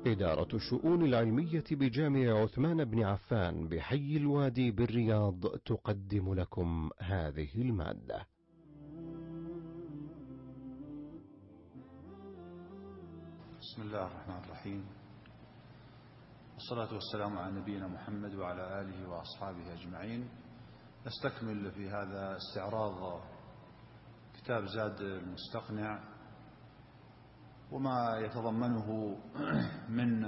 إدارة الشؤون العلمية بجامع عثمان بن عفان بحي الوادي بالرياض تقدم لكم هذه المادة. بسم الله الرحمن الرحيم، والصلاة والسلام على نبينا محمد وعلى آله وأصحابه أجمعين. نستكمل في هذا استعراض كتاب زاد المستقنع وما يتضمنه من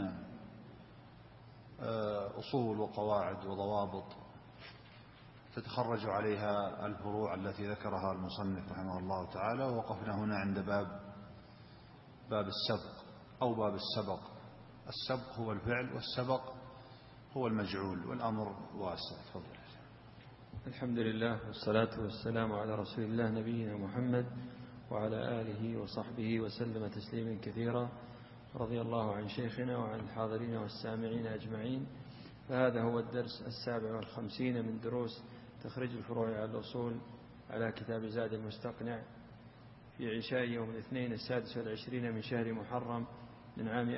أصول وقواعد وضوابط تتخرج عليها الفروع التي ذكرها المصنف رحمه الله تعالى. ووقفنا هنا عند باب السبق أو باب السبق. السبق هو الفعل والسبق هو المجعول، والأمر واسع. تفضل. الحمد لله والصلاة والسلام على رسول الله نبينا محمد وعلى آله وصحبه وسلم تسليما كثيرا. رضي الله عن شيخنا وعن الحاضرين والسامعين أجمعين. فهذا هو الدرس 57 من دروس تخريج الفروع على الأصول على كتاب زاد المستقنع في عشاء يوم الاثنين 26 من شهر محرم من عام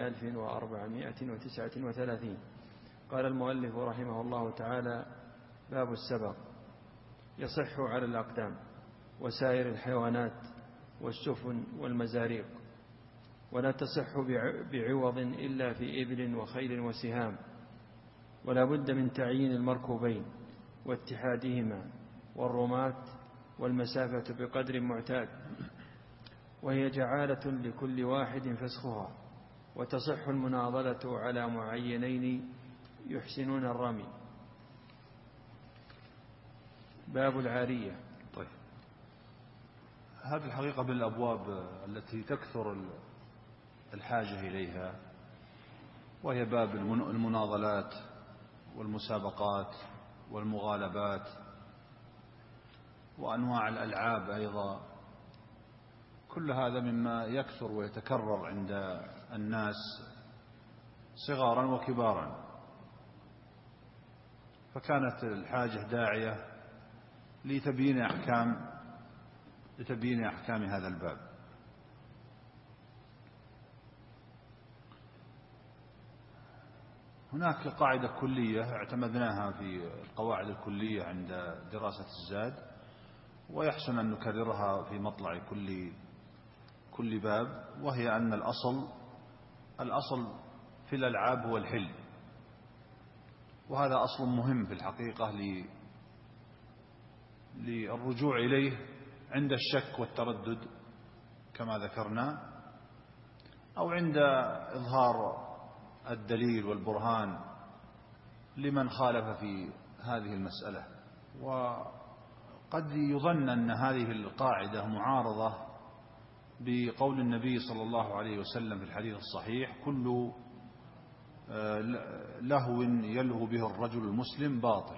1439. قال المؤلف رحمه الله تعالى: باب السبق. يصح على الأقدام وسائر الحيوانات والسفن والمزاريق، ولا تصح بعوض إلا في إبل وخيل وسهام، ولا بد من تعيين المركوبين واتحادهما والرماة والمسافة بقدر معتاد، وهي جعالة لكل واحد فسخها. وتصح المناضلة على معينين يحسنون الرمي. باب العارية. طيب، هذه الحقيقة من الأبواب التي تكثر الحاجة إليها، وهي باب المناضلات والمسابقات والمغالبات وأنواع الألعاب أيضا. كل هذا مما يكثر ويتكرر عند الناس صغارا وكبارا، فكانت الحاجة داعية لتبيين أحكام هذا الباب. هناك قاعدة كلية اعتمدناها في القواعد الكلية عند دراسة الزاد، ويحسن أن نكررها في مطلع كل باب، وهي أن الأصل في الألعاب هو الحل، وهذا أصل مهم في الحقيقة للرجوع إليه عند الشك والتردد كما ذكرنا، أو عند إظهار الدليل والبرهان لمن خالف في هذه المسألة. وقد يظن أن هذه القاعدة معارضة بقول النبي صلى الله عليه وسلم في الحديث الصحيح: كل لهو يلهو به الرجل المسلم باطل.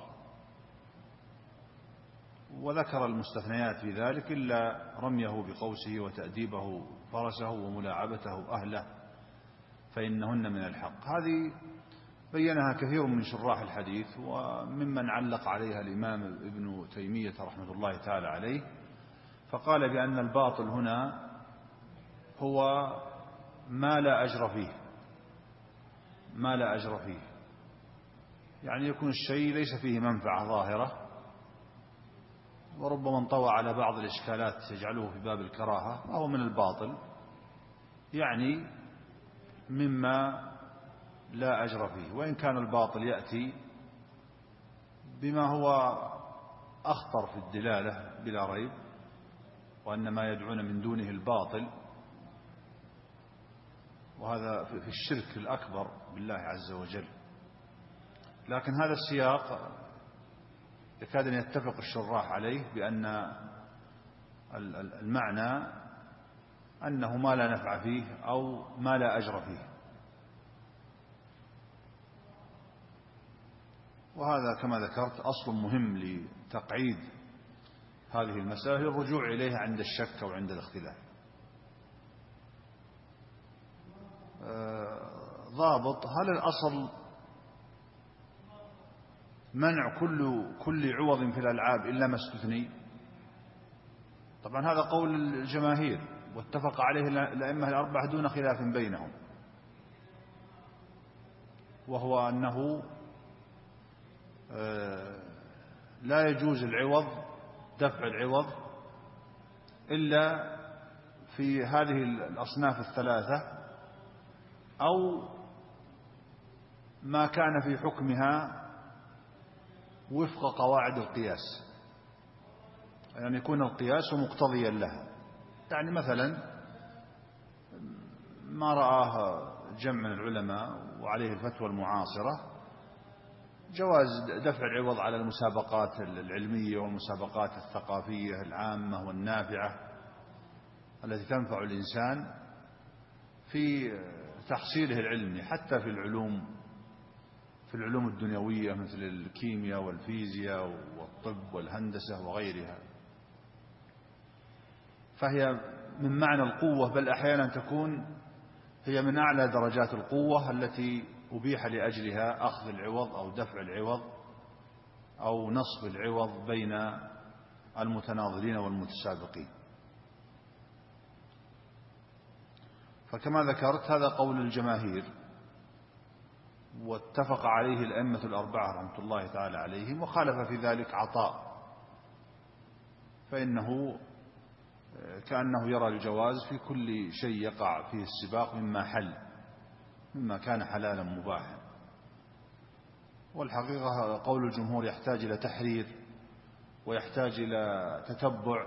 وذكر المستثنيات في ذلك إلا رميه بقوسه وتأديبه فرسه وملاعبته أهله فإنهن من الحق. هذه بينها كثير من شراح الحديث، وممن علق عليها الإمام ابن تيمية رحمة الله تعالى عليه، فقال بأن الباطل هنا هو ما لا أجر فيه، يعني يكون الشيء ليس فيه منفعة ظاهرة، وربما انطوى على بعض الإشكالات يجعله في باب الكراهة، وهو من الباطل، يعني مما لا أجر فيه. وإن كان الباطل يأتي بما هو أخطر في الدلالة بلا ريب، وأن ما يدعون من دونه الباطل، وهذا في الشرك الأكبر بالله عز وجل. لكن هذا السياق يكاد أن يتفق الشراح عليه بأن المعنى أنه ما لا نفع فيه أو ما لا أجر فيه. وهذا كما ذكرت أصل مهم لتقعيد هذه المسألة، الرجوع إليها عند الشك أو عند الاختلاف. ضابط: هل الأصل منع كل عوض في الألعاب إلا ما استثني؟ طبعا هذا قول الجماهير واتفق عليه الأئمة الأربعة دون خلاف بينهم. وهو أنه لا يجوز العوض، دفع العوض، إلا في هذه الأصناف الثلاثة، أو ما كان في حكمها وفق قواعد القياس، يعني يكون القياس مقتضيا لها. يعني مثلا ما رآه جمع من العلماء وعليه الفتوى المعاصرة جواز دفع العوض على المسابقات العلمية والمسابقات الثقافية العامة والنافعة التي تنفع الإنسان في تحصيله العلمي، حتى في العلوم الدنيوية مثل الكيمياء والفيزياء والطب والهندسة وغيرها. فهي من معنى القوة، بل أحيانا تكون هي من أعلى درجات القوة التي أبيح لأجلها أخذ العوض أو دفع العوض أو نصب العوض بين المتناظرين والمتسابقين. فكما ذكرت هذا قول الجماهير، واتفق عليه الأئمة الأربعة رحمة الله تعالى عليهم، وخالف في ذلك عطاء، فإنه كأنه يرى الجواز في كل شيء يقع فيه السباق مما كان حلالا مباحا. والحقيقة قول الجمهور يحتاج إلى تحرير ويحتاج إلى تتبع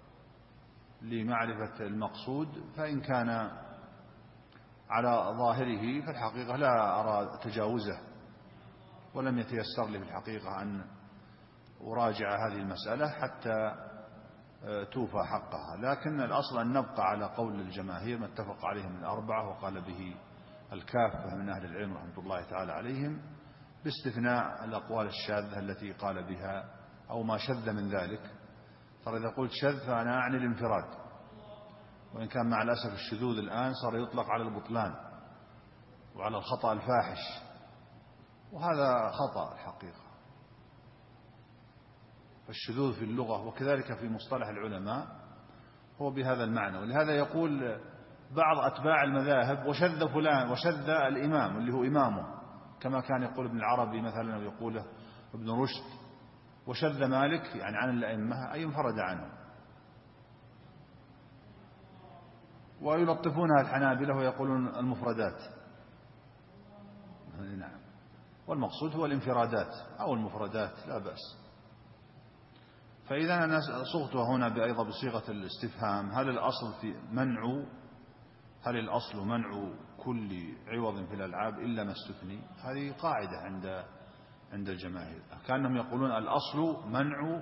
لمعرفة المقصود، فإن كان على ظاهره فالحقيقة لا أرى تجاوزه، ولم يتيسر لي في الحقيقة أن أراجع هذه المسألة حتى توفى حقها. لكن الأصل أن نبقى على قول الجماهير ما اتفق عليهم الأربعة وقال به الكافة من أهل العلم رحمة الله تعالى عليهم، باستثناء الأقوال الشاذة التي قال بها أو ما شذ من ذلك. فإذا قلت شذ فأنا أعني الانفراد، وإن كان مع الأسف الشذوذ الآن صار يطلق على البطلان وعلى الخطأ الفاحش، وهذا خطأ الحقيقة. فالشذوذ في اللغة وكذلك في مصطلح العلماء هو بهذا المعنى. ولهذا يقول بعض أتباع المذاهب وشذ فلان وشذ الإمام اللي هو إمامه، كما كان يقول ابن العربي مثلا أو يقوله ابن رشد، وشذ مالك يعني عن الأئمة أي انفرد عنه. ويلطفونها الحنابلة ويقولون المفردات، نعم، والمقصود هو الانفرادات أو المفردات لا بأس. فإذا أنا صغتها هنا أيضا بصيغة الاستفهام، هل الأصل منع كل عوض في الألعاب إلا ما استثني؟ هذه قاعدة عند الجماهير، كأنهم يقولون الأصل منع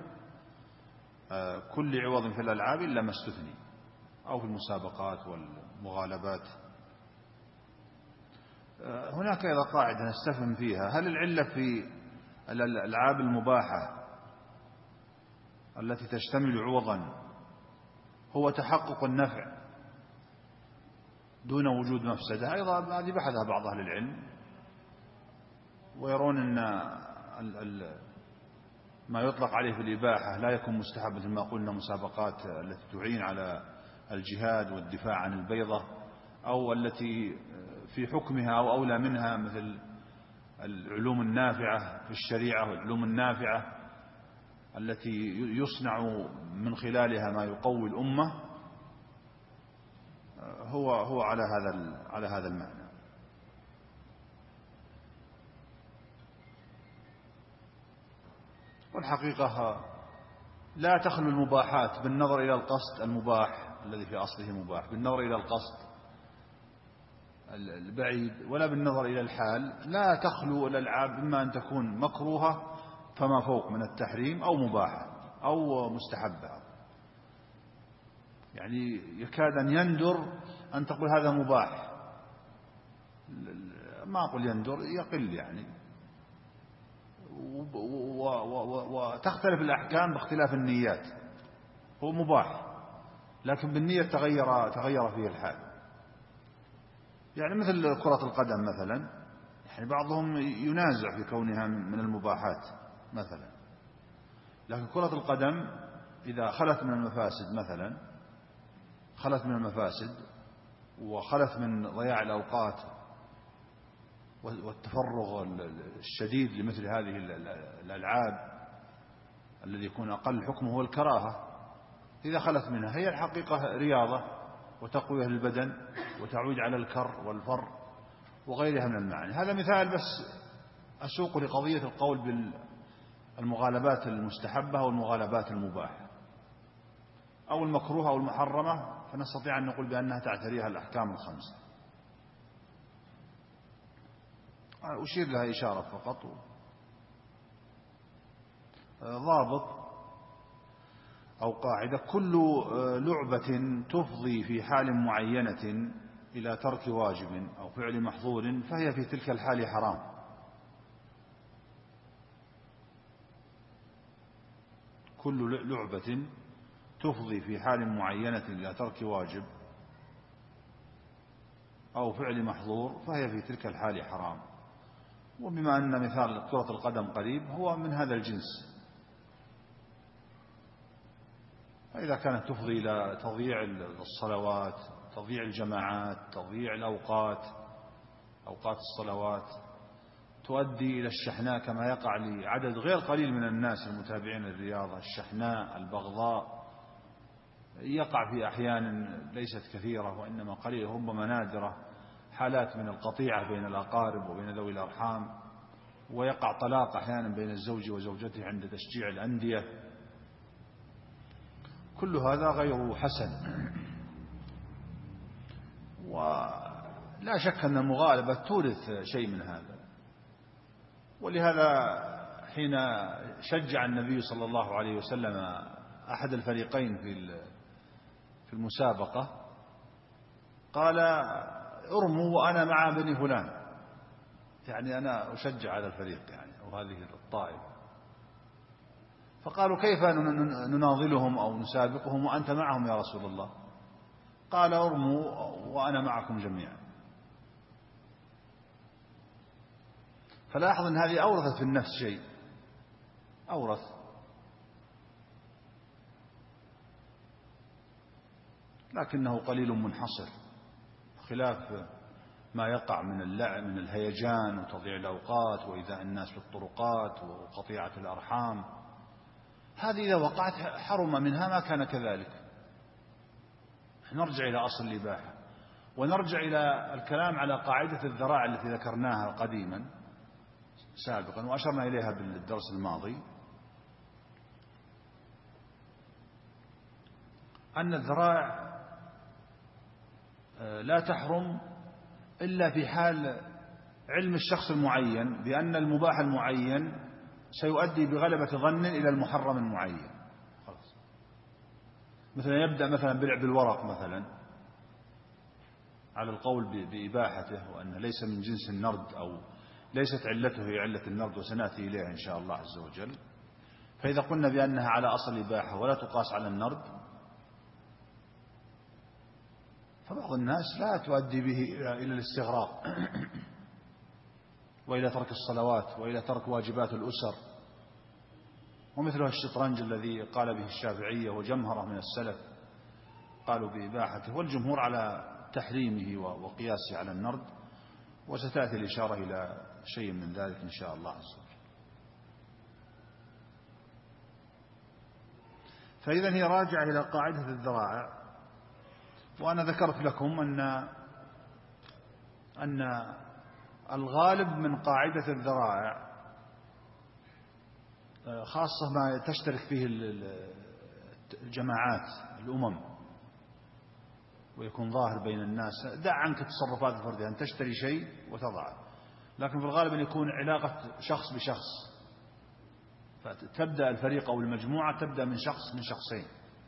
كل عوض في الألعاب إلا ما استثني، أو في المسابقات والمغالبات. هناك أيضا قاعدة نستفهم فيها، هل العلة في الألعاب المباحة التي تشتمل عوضا هو تحقق النفع دون وجود مفسدة؟ أيضا هذه بحثها بعض أهل العلم، ويرون أن ما يطلق عليه في الإباحة لا يكون مستحب، مثل ما قلنا مسابقات التي تعين على الجهاد والدفاع عن البيضة، أو التي في حكمها أو أولى منها مثل العلوم النافعة في الشريعة والعلوم النافعة التي يصنع من خلالها ما يقوي الأمة، هو على هذا المعنى. والحقيقة لا تخلو المباحات بالنظر إلى القصد المباح الذي في أصله مباح، بالنظر إلى القصد البعيد، ولا بالنظر إلى الحال. لا تخلو الألعاب إما أن تكون مكروهة فما فوق من التحريم، أو مباحة أو مستحبة. يعني يكاد أن يندر أن تقول هذا مباح، ما أقول يندر، يقل يعني. وتختلف الأحكام باختلاف النيات. هو مباح لكن بالنية تغير فيه الحال. يعني مثل كرة القدم مثلا، يعني بعضهم ينازع في كونها من المباحات مثلا، لكن كرة القدم إذا خلت من المفاسد مثلا، خلت من المفاسد وخلت من ضياع الأوقات والتفرغ الشديد لمثل هذه الألعاب الذي يكون أقل حكمه هو الكراهة، إذا خلت منها هي الحقيقة رياضة وتقوية للبدن وتعود على الكر والفر وغيرها من المعاني. هذا مثال بس أسوق لقضية القول بالمغالبات المستحبة والمغالبات المباحة أو المكروهة أو المحرمة، فنستطيع أن نقول بأنها تعتريها الأحكام الخمسة. أشير لها إشارة فقط. ضابط أو قاعدة: كل لعبة تفضي في حال معينة إلى ترك واجب أو فعل محظور فهي في تلك الحال حرام. كل لعبة تفضي في حال معينة إلى ترك واجب أو فعل محظور فهي في تلك الحال حرام. وبما أن مثال كرة القدم قريب هو من هذا الجنس، فإذا كانت تفضي إلى تضييع الصلوات، تضييع الجماعات، تضييع الأوقات، أوقات الصلوات، تؤدي إلى الشحناء كما يقع لعدد غير قليل من الناس المتابعين للرياضة، الشحناء، البغضاء، يقع في أحيان ليست كثيرة وإنما قليلة ربما نادرة، حالات من القطيعة بين الأقارب وبين ذوي الأرحام، ويقع طلاق أحيانا بين الزوج وزوجته عند تشجيع الأندية. كل هذا غير حسن، ولا شك أن المغالبة تورث شيء من هذا. ولهذا حين شجع النبي صلى الله عليه وسلم أحد الفريقين في المسابقة قال: ارموا وأنا مع بني فلان، يعني أنا أشجع على الفريق يعني أو هذه الطائفة. فقالوا: كيف نناضلهم أو نسابقهم وأنت معهم يا رسول الله؟ قال: ارموا وأنا معكم جميعا. فلاحظ أن هذه أورثت في النفس شيء، أورث. لكنه قليل منحصر، خلاف ما يقع من اللعب من الهيجان وتضييع الأوقات وإيذاء الناس في الطرقات وقطيعة الأرحام. هذه إذا وقعت حرم منها ما كان كذلك. نرجع إلى أصل الإباحة، ونرجع إلى الكلام على قاعدة الذراع التي ذكرناها قديما سابقا وأشرنا إليها بالدرس الماضي، أن الذراع لا تحرم إلا في حال علم الشخص المعين بأن المباح المعين سيؤدي بغلبة ظن إلى المحرم المعين. خلاص. مثلا يبدأ مثلا بلعب الورق مثلا على القول بإباحته وأنه ليس من جنس النرد أو ليست علته هي علة النرد، وسنأتي إليها إن شاء الله عز وجل. فإذا قلنا بأنها على أصل الإباحة ولا تقاس على النرد، فبعض الناس لا تؤدي به إلى الاستغراق وإلى ترك الصلوات وإلى ترك واجبات الأسر، ومثلها الشطرنج الذي قال به الشافعية وجمهرة من السلف قالوا بإباحته، والجمهور على تحريمه وقياسه على النرد، وستأتي الإشارة إلى شيء من ذلك إن شاء الله عز وجل. فإذا هي راجعة إلى قاعدة الذراع. وأنا ذكرت لكم أن الغالب من قاعدة الذراع خاصة ما تشترك فيه الجماعات الأمم ويكون ظاهر بين الناس. دع عنك التصرفات الفردية، أن تشتري شيء وتضعه، لكن في الغالب أن يكون علاقة شخص بشخص، فتبدأ الفريق أو المجموعة تبدأ من شخص من شخصين.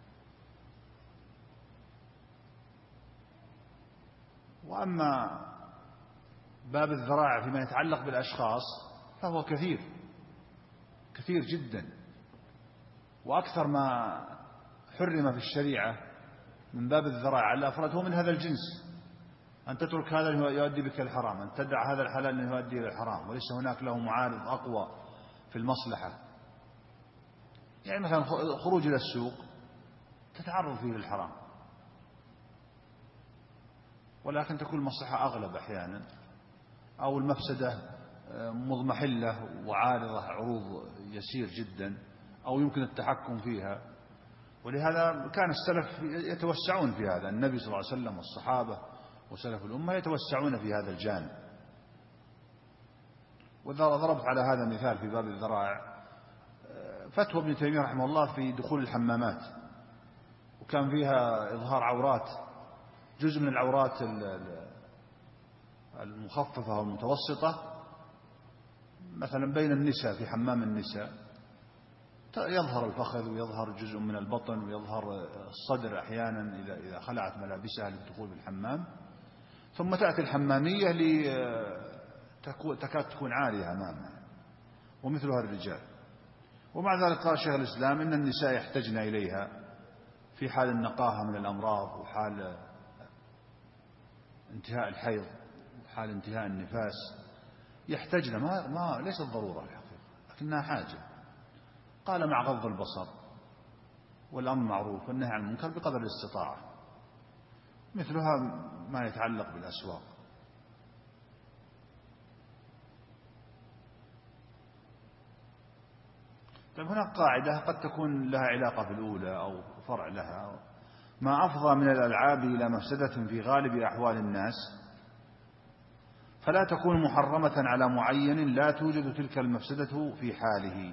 وأما باب الذراع فيما يتعلق بالأشخاص فهو كثير جدا، وأكثر ما حرم في الشريعة من باب الذراع على الأفراد هو من هذا الجنس. أن تترك هذا يؤدي بك الحرام، أن تدع هذا الحلال يؤدي إلى الحرام، وليس هناك له معارض أقوى في المصلحة. يعني مثلا خروج إلى السوق تتعرض فيه للحرام، ولكن تكون المصلحة أغلب أحيانا، أو المفسدة مضمحلة وعارضة عروض يسير جدا أو يمكن التحكم فيها. ولهذا كان السلف يتوسعون في هذا، النبي صلى الله عليه وسلم والصحابة وسلف الأمة يتوسعون في هذا الجانب. وضربت على هذا مثال في باب الذرائع، فتوى ابن تيمية رحمه الله في دخول الحمامات، وكان فيها إظهار عورات، جزء من العورات المخففة والمتوسطة، مثلا بين النساء في حمام النساء يظهر الفخذ ويظهر جزء من البطن ويظهر الصدر أحيانا إذا خلعت ملابسها للدخول بالحمام. ثم تأتي الحمامية تكاد تكون عارية أمامها ومثلها الرجال. ومع ذلك قال شيخ الإسلام إن النساء يحتجن إليها في حال النقاهة من الأمراض وحال انتهاء الحيض وحال انتهاء النفاس، يحتجن ما ليست ضرورة الحقيقة لكنها حاجة. قال مع غض البصر والأمر معروف والنهي عن المنكر بقدر الاستطاعة، مثلها ما يتعلق بالأسواق. طيب هناك قاعدة قد تكون لها علاقة بالأولى أو فرع لها: ما أفضى من الألعاب إلى مفسدة في غالب أحوال الناس فلا تكون محرمة على معين لا توجد تلك المفسدة في حاله.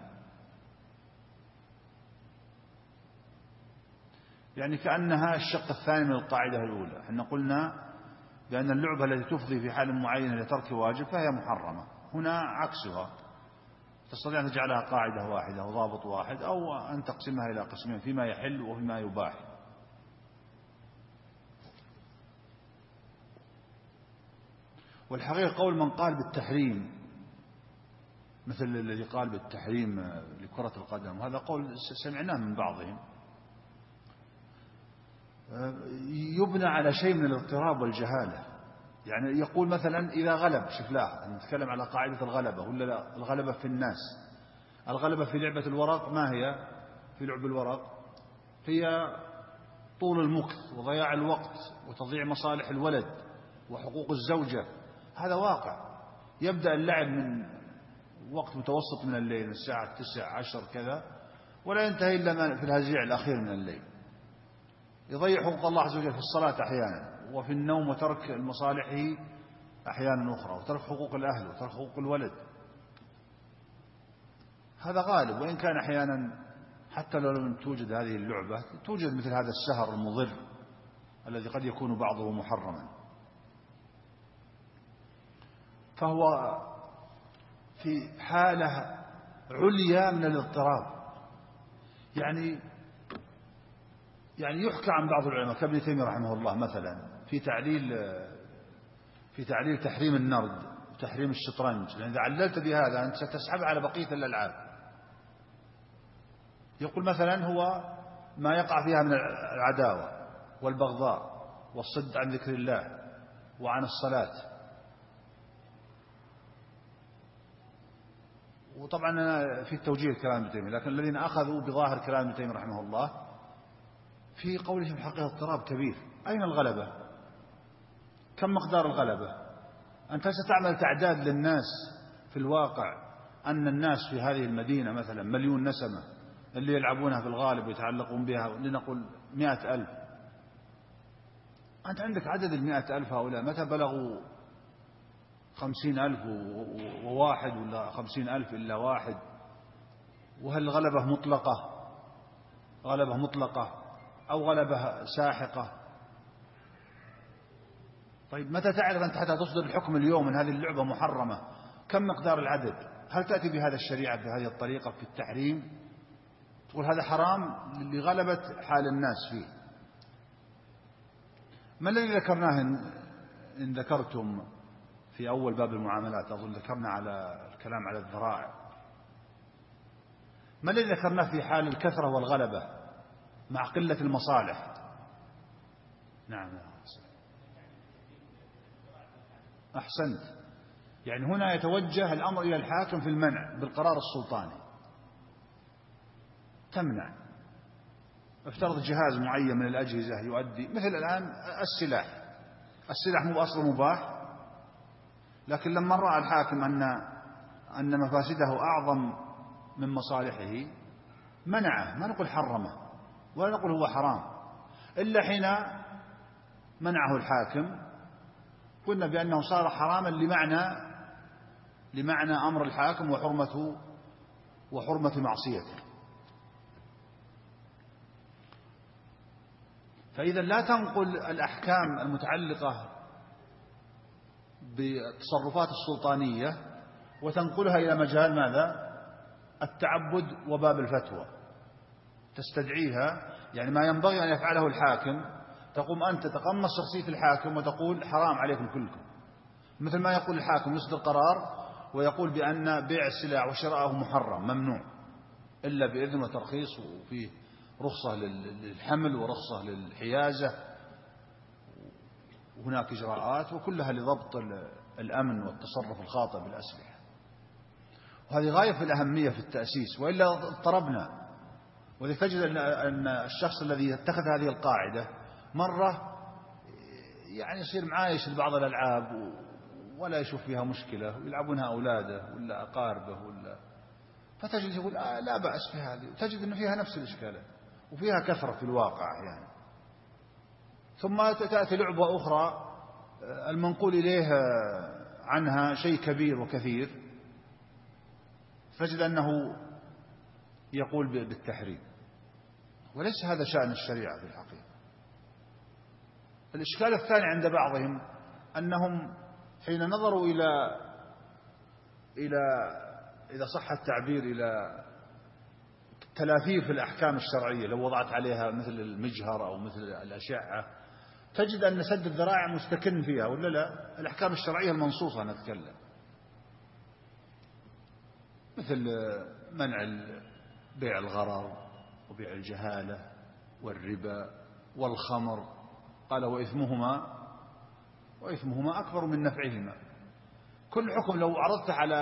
يعني كأنها الشق الثاني من القاعدة الأولى. احنا قلنا بأن اللعبة التي تفضي في حال معين لترك واجب فهي محرمة، هنا عكسها، تستطيع أن تجعلها قاعدة واحدة وضابط واحد، أو أن تقسمها إلى قسمين فيما يحل وفيما يباح. والحقيقة قول من قال بالتحريم مثل الذي قال بالتحريم لكرة القدم، هذا قول سمعناه من بعضهم، يبنى على شيء من الاضطراب والجهالة. يعني يقول مثلا إذا غلب، شوف لا نتكلم على قاعدة الغلبة ولا لا، الغلبة في الناس، الغلبة في لعبة الورق ما هي؟ في لعب الورق هي طول المكث وضياع الوقت وتضييع مصالح الولد وحقوق الزوجة. هذا واقع. يبدأ اللعب من وقت متوسط من الليل، الساعة 9 10 كذا، ولا ينتهي إلا في الهزيع الأخير من الليل. يضيع حقوق الله عز وجل في الصلاة أحيانا، وفي النوم، وترك مصالحه أحيانا أخرى، وترك حقوق الأهل وترك حقوق الولد. هذا غالب، وإن كان أحيانا حتى لو لم توجد هذه اللعبة توجد مثل هذا السهر المضر الذي قد يكون بعضه محرما. فهو في حالة عليا من الاضطراب. يعني يحكى عن بعض العلماء كابن تيمية رحمه الله مثلا في تعليل تحريم النرد وتحريم الشطرنج، لأن إذا عللت بهذا أنت ستسحب على بقية الألعاب. يقول مثلا هو ما يقع فيها من العداوة والبغضاء والصد عن ذكر الله وعن الصلاة. وطبعا في التوجيه كلام ابن تيمية، لكن الذين أخذوا بظاهر كلام ابن تيمية رحمه الله في قولهم حقيقة اضطراب كبير. أين الغلبة؟ كم مقدار الغلبة؟ أنت ستعمل تعداد للناس في الواقع أن الناس في هذه المدينة مثلا 1,000,000 نسمة اللي يلعبونها في الغالب ويتعلقون بها، لنقل 100,000. أنت عندك عدد 100,000 هؤلاء متى بلغوا 50,000 وواحد ولا 50,000 إلا واحد؟ وهل الغلبة مطلقة أو غلبة ساحقة؟ طيب متى تعرف أنت حتى تصدر الحكم اليوم أن هذه اللعبة محرمة؟ كم مقدار العدد؟ هل تأتي بهذا الشريعة بهذه الطريقة في التحريم تقول هذا حرام لغلبة حال الناس فيه؟ ما الذي ذكرناه إن ذكرتم في أول باب المعاملات؟ أظن ذكرنا على الكلام على الذرائع. ما الذي ذكرناه في حال الكثرة والغلبة مع قلة المصالح؟ نعم أحسنت. يعني هنا يتوجه الأمر إلى الحاكم في المنع بالقرار السلطاني. تمنع، افترض جهاز معين من الأجهزة يؤدي مثل الآن السلاح مو أصله مباح، لكن لما رأى الحاكم أن مفاسده أعظم من مصالحه منعه، ما نقول حرمه ولا نقول هو حرام، إلا حين منعه الحاكم قلنا بأنه صار حراما لمعنى أمر الحاكم وحرمة معصيته. فإذا لا تنقل الأحكام المتعلقة بالتصرفات السلطانية وتنقلها إلى مجال ماذا؟ التعبد وباب الفتوى، تستدعيها، يعني ما ينبغي أن يفعله الحاكم تقوم أنت تتقمص شخصية الحاكم وتقول حرام عليكم كلكم، مثل ما يقول الحاكم يصدر قرار ويقول بأن بيع السلع وشراءه محرم ممنوع إلا بإذن وترخيص، وفيه رخصة للحمل ورخصة للحيازة، وهناك إجراءات وكلها لضبط الأمن والتصرف الخاطئ بالأسلحة. وهذه غاية في الأهمية في التأسيس، وإلا اضطربنا. وذلك تجد أن الشخص الذي اتخذ هذه القاعدة مرة يعني يصير معايش لبعض الألعاب ولا يشوف فيها مشكلة، ويلعبونها أولاده ولا أقاربه فتجد يقول لا بأس في هذه، وتجد أن فيها نفس الإشكالات وفيها كثرة في الواقع يعني. ثم تأتي لعبة أخرى المنقول إليه عنها شيء كبير وكثير، فجد أنه يقول بالتحريم، وليس هذا شأن الشريعة في الحقيقة. الإشكال الثاني عند بعضهم أنهم حين نظروا إذا صح التعبير إلى تلاثير في الأحكام الشرعية، لو وضعت عليها مثل المجهر أو مثل الأشعة، تجد أن سد الذرائع مستكن فيها، ولا لا؟ الأحكام الشرعية المنصوصة نتكلم، مثل منع بيع الغرر وبيع الجهالة والربا والخمر، قال وإثمهما أكبر من نفعهما. كل حكم لو عرضته على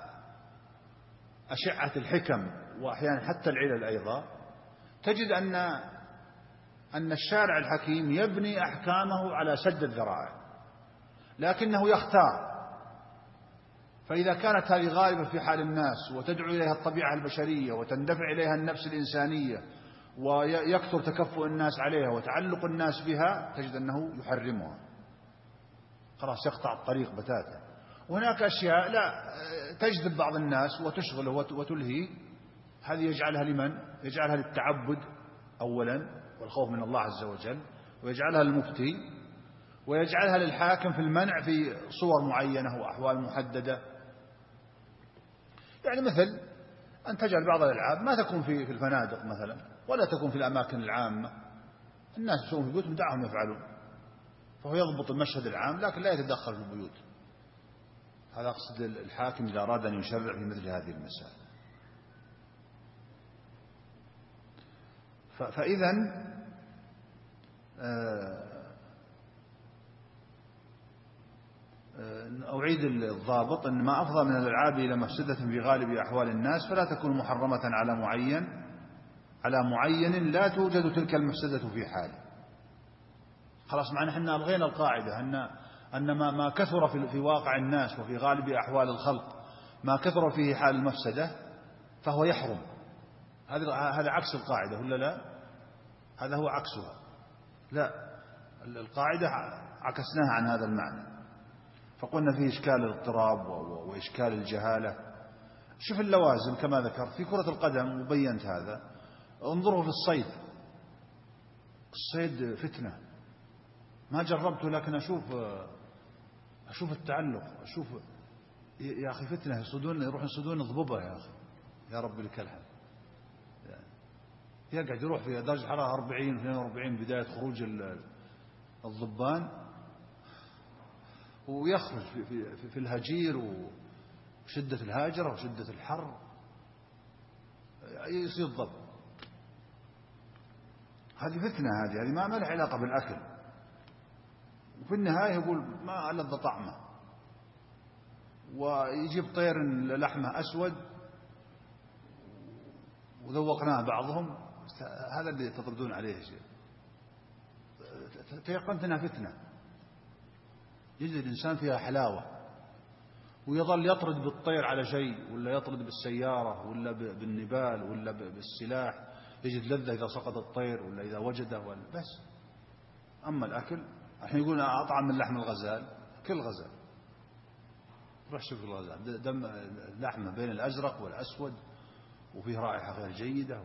أشعة الحكم وأحيانا حتى العلل أيضا، تجد أن الشارع الحكيم يبني أحكامه على سد الذرائع، لكنه يختار. فإذا كانت هذه غالبة في حال الناس وتدعو إليها الطبيعة البشرية وتندفع إليها النفس الإنسانية ويكثر تكفؤ الناس عليها وتعلق الناس بها، تجد أنه يحرمها، خلاص يقطع الطريق بتاتا. وهناك أشياء لا تجذب بعض الناس وتشغله وتلهي، هذه يجعلها لمن؟ يجعلها للتعبد أولا والخوف من الله عز وجل، ويجعلها للمفتي، ويجعلها للحاكم في المنع في صور معينة وأحوال محددة. يعني مثل أن تجعل بعض الألعاب ما تكون في الفنادق مثلا، ولا تكون في الأماكن العامة، الناس يسوون في البيوت دعهم يفعلون، فهو يضبط المشهد العام لكن لا يتدخل في البيوت. هذا أقصد الحاكم إذا أراد أن يشرع في مثل هذه المسائل. فإذا أعيد الضابط أن ما أفضى من الألعاب إلى مفسدة في غالب أحوال الناس فلا تكون محرمة على معين لا توجد تلك المفسدة في حاله. خلاص معنا احنا ألغينا القاعدة أن ما كثر في واقع الناس وفي غالب أحوال الخلق ما كثر فيه حال المفسدة فهو يحرم. هذا عكس القاعدة ولا لا؟ هذا هو عكسها. لا، القاعدة عكسناها عن هذا المعنى، فقلنا فيه إشكال الاضطراب وإشكال الجهالة. شوف اللوازم كما ذكرت في كرة القدم وبينت هذا. انظروا في الصيد فتنة، ما جربته لكن أشوف التعلق، أشوف يا أخي فتنة، يروح يصيدون ضببة يا أخي، يا رب لك الحمد. يقعد يروح في درجة حرارة 40 42 بداية خروج الضبان، ويخرج في الهجير وشدة الهاجرة وشدة الحر يصير ضب. هذه فتنة، هذه ما لها علاقة بالأكل، وفي النهاية يقول ما ألذ طعمه، ويجيب طير لحمه أسود وذوقناه بعضهم، هذا اللي تطردون عليه شيء. تيقنت أنها فتنة، يجد الإنسان فيها حلاوة ويظل يطرد بالطير على شيء، ولا يطرد بالسيارة، ولا بالنبال، ولا بالسلاح، يجد لذة إذا سقط الطير ولا إذا وجده بس. أما الأكل الحين يقولون أطعم من لحم الغزال، كل غزال روح شوف الغزال دم لحمه بين الأزرق والأسود وفيه رائحة غير جيدة.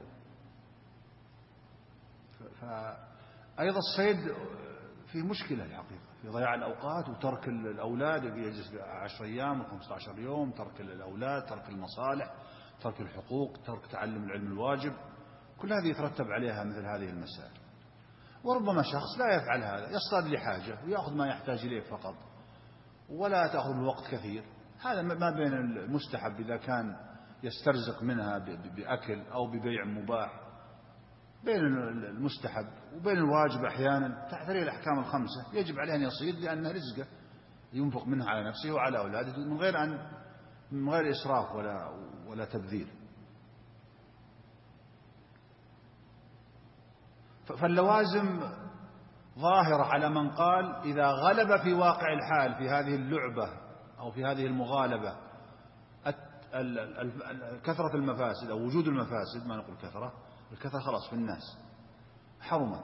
فأيضا الصيد فيه مشكلة الحقيقة في ضياع الأوقات وترك الأولاد، يجلس 10 أيام و15 يوم، ترك الأولاد، ترك المصالح، ترك الحقوق، ترك تعلم العلم الواجب، كل هذه يترتب عليها مثل هذه المسائل. وربما شخص لا يفعل هذا، يصطاد لحاجة ويأخذ ما يحتاج إليه فقط ولا تأخذ الوقت كثير. هذا ما بين المستحب إذا كان يسترزق منها بأكل أو ببيع مباح، بين المستحب وبين الواجب. أحيانا تحت الأحكام الخمسة يجب عليه أن يصيد لأنه رزقه ينفق منها على نفسه وعلى أولاده من غير إسراف ولا تبذير. فاللوازم ظاهرة على من قال إذا غلب في واقع الحال في هذه اللعبة أو في هذه المغالبة كثرة المفاسد أو وجود المفاسد، ما نقول الكثرة خلاص في الناس حرمت.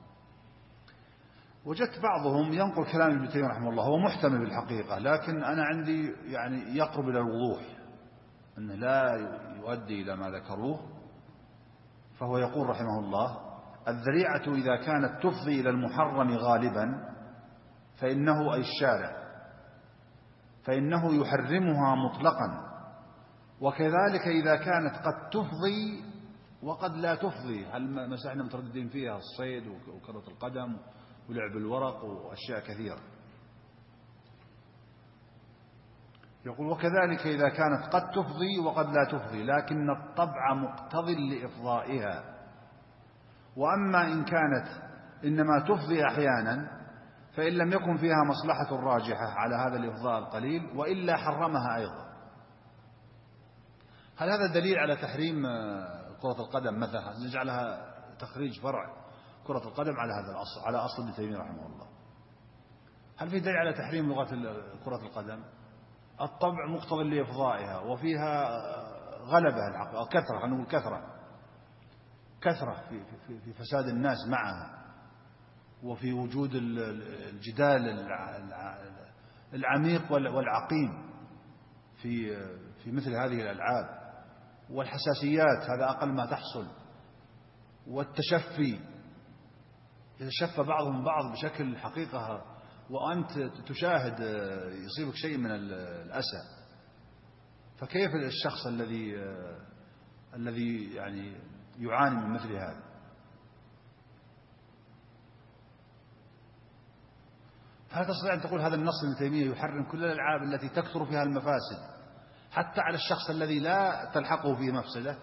وجدت بعضهم ينقل كلام ابن تيمية رحمه الله، هو محتمل بالحقيقة، لكن أنا عندي يعني يقرب إلى الوضوح أنه لا يؤدي إلى ما ذكروه. فهو يقول رحمه الله: الذريعة إذا كانت تفضي إلى المحرم غالبا فإنه أي الشارع فإنه يحرمها مطلقا، وكذلك إذا كانت قد تفضي وقد لا تفضي. مسائل مترددين فيها، الصيد وكرة القدم ولعب الورق وأشياء كثيرة. يقول: وكذلك إذا كانت قد تفضي وقد لا تفضي لكن الطبع مقتض لإفضائها. وأما إن كانت إنما تفضي أحيانا فإن لم يكن فيها مصلحة راجحة على هذا الإفضاء القليل وإلا حرمها أيضا. هل هذا دليل على تحريم كرة القدم مثلا؟ نجعلها تخريج فرع كرة القدم على هذا الأصل، على أصل ابن تيمية رحمه الله. هل في دليل على تحريم لغة كرة القدم؟ الطبع مقتضى لإفضائها وفيها غلبة الحق، كثرة، خلينا نقول كثرة في فساد الناس معها، وفي وجود الجدال العميق والعقيم في مثل هذه الألعاب، والحساسيات هذا أقل ما تحصل، والتشفي يتشفى بعضهم بعض بشكل حقيقة، وأنت تشاهد يصيبك شيء من الأسى. فكيف الشخص الذي يعني يعاني من مثل هذا؟ فهل تستطيع أن تقول هذا النص ابن تيمية يحرم كل الألعاب التي تكثر فيها المفاسد حتى على الشخص الذي لا تلحقه فيه مفسدة؟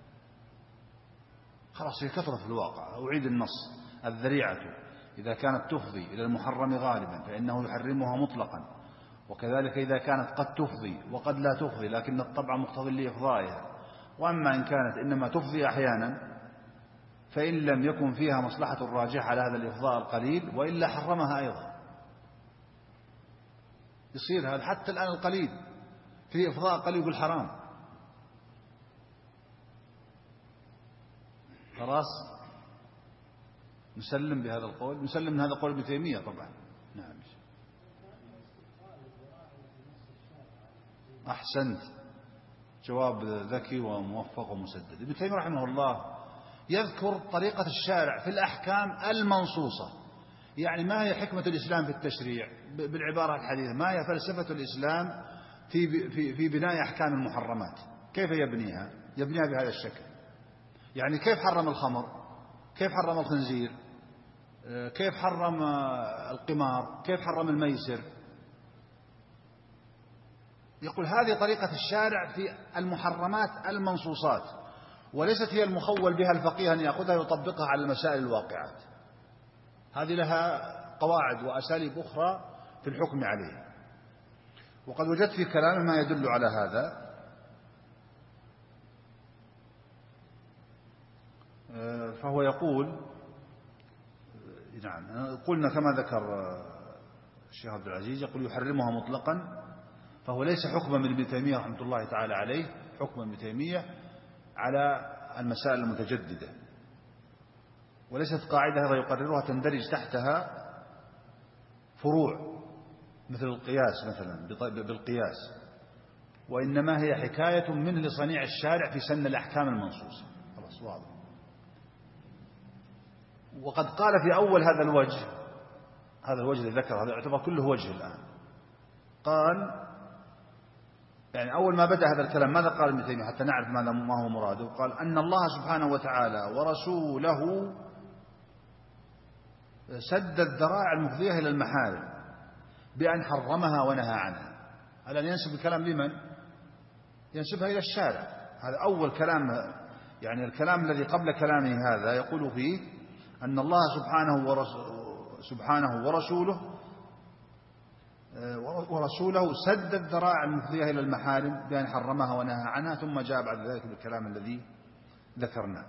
خلاص هي كثرة في الواقع. أعيد النص: الذريعة إذا كانت تفضي إلى المحرم غالبا فإنه يحرمها مطلقا، وكذلك إذا كانت قد تفضي وقد لا تفضي لكن الطبع مقتضي لإفضائها. وأما إن كانت إنما تفضي أحيانا فإن لم يكن فيها مصلحة راجحة على هذا الإفضاء القليل وإلا حرمها أيضا. يصير هذا حتى الآن القليل في إفضاء قليل يقول حرام. خلاص نسلم بهذا القول، نسلم من هذا قول ابن تيمية طبعا. نعم أحسنت، جواب ذكي وموفق ومسدد. ابن تيمية رحمه الله يذكر طريقة الشارع في الأحكام المنصوصة، يعني ما هي حكمة الإسلام في التشريع بالعبارة الحديثة، ما هي فلسفة الإسلام في بناء أحكام المحرمات، كيف يبنيها بهذا الشكل. يعني كيف حرم الخمر، كيف حرم الخنزير، كيف حرم القمار، كيف حرم الميسر. يقول هذه طريقة الشارع في المحرمات المنصوصات، وليست هي المخول بها الفقيه أن يأخذها ويطبقها على المسائل الواقعات. هذه لها قواعد وأساليب أخرى في الحكم عليه. وقد وجدت في كلامه ما يدل على هذا. فهو يقول نعم قلنا كما ذكر الشيخ عبد العزيز، يقول يحرمها مطلقا فهو ليس حكما من ابن تيمية رحمة الله تعالى عليه، حكما ابن تيمية على المسائل المتجددة، وليست قاعدة هذا يقررها تندرج تحتها فروع مثل القياس مثلا بالقياس، وإنما هي حكاية منه لصنيع الشارع في سن الأحكام المنصوصة. خلاص واضح. وقد قال في أول هذا الوجه الذي ذكر، هذا يعتبر كله وجه الآن، قال يعني أول ما بدأ هذا الكلام ماذا قال ابن تيمية حتى نعرف ما هو مراده؟ قال أن الله سبحانه وتعالى ورسوله سد الذرائع المفضية إلى المحارم بأن حرمها ونهى عنها. هذا ينسب الكلام لمن؟ ينسبها إلى الشارع. هذا أول كلام، يعني الكلام الذي قبل كلامه هذا يقول فيه أن الله سبحانه ورسوله سد الذرائع المفضية إلى المحارم بأن حرمها ونهى عنها، ثم جاء بعد ذلك بالكلام الذي ذكرناه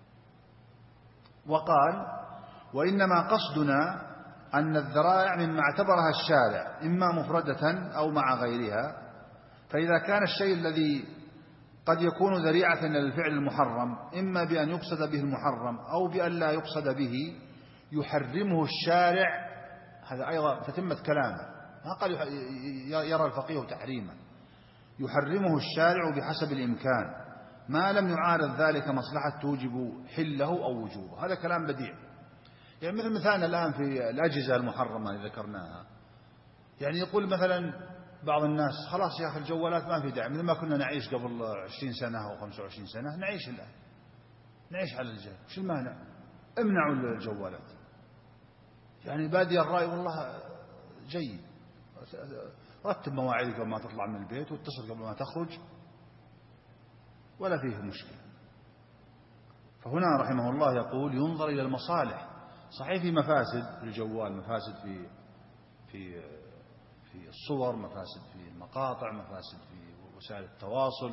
وقال: وإنما قصدنا أن الذرائع مما اعتبرها الشارع إما مفردة أو مع غيرها، فإذا كان الشيء الذي قد يكون ذريعة إلى الفعل المحرم إما بأن يقصد به المحرم أو بأن لا يقصد به يحرمه الشارع. هذا أيضا تتمة كلامه، ما قال يرى الفقيه تحريما، يحرمه الشارع بحسب الإمكان ما لم يعارض ذلك مصلحة توجب حله أو وجوبه. هذا كلام بديع. يعني مثل مثالنا الآن في الأجهزة المحرمة اللي ذكرناها، يعني يقول مثلا بعض الناس خلاص يا أخي الجوالات ما في داعي، مثل ما كنا نعيش قبل 20 سنة أو 25 سنة نعيش الآن، نعيش على الجهل. وش المانع؟ امنعوا الجوالات. يعني بادي الرأي والله جيد، رتب مواعيدك قبل ما تطلع من البيت واتصل قبل ما تخرج ولا فيه مشكلة. فهنا رحمه الله يقول ينظر إلى المصالح. صحيح في مفاسد في الجوال، مفاسد في الصور، مفاسد في المقاطع، مفاسد في وسائل التواصل،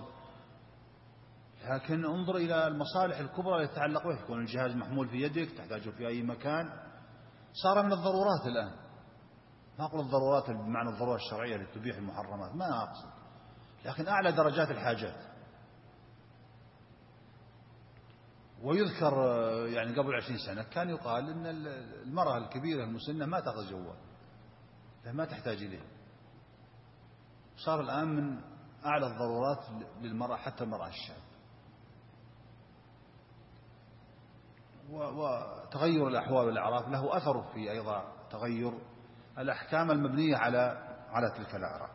لكن انظر إلى المصالح الكبرى التي تتعلق به. يكون الجهاز محمول في يدك، تحتاجه في أي مكان، صار من الضرورات الآن. ما أقول الضرورات بمعنى الضرورة الشرعية التي تبيح المحرمات، ما أقصد، لكن أعلى درجات الحاجات. ويذكر يعني قبل 20 سنة كان يقال أن المرأة الكبيرة المسنة ما تأخذ جوال، ما تحتاج إليه. صار الآن من أعلى الضرورات للمرأة، حتى المرأة الشاب. وتغير الأحوال والأعراف له أثر في أيضا تغير الأحكام المبنية على تلك الأعراف.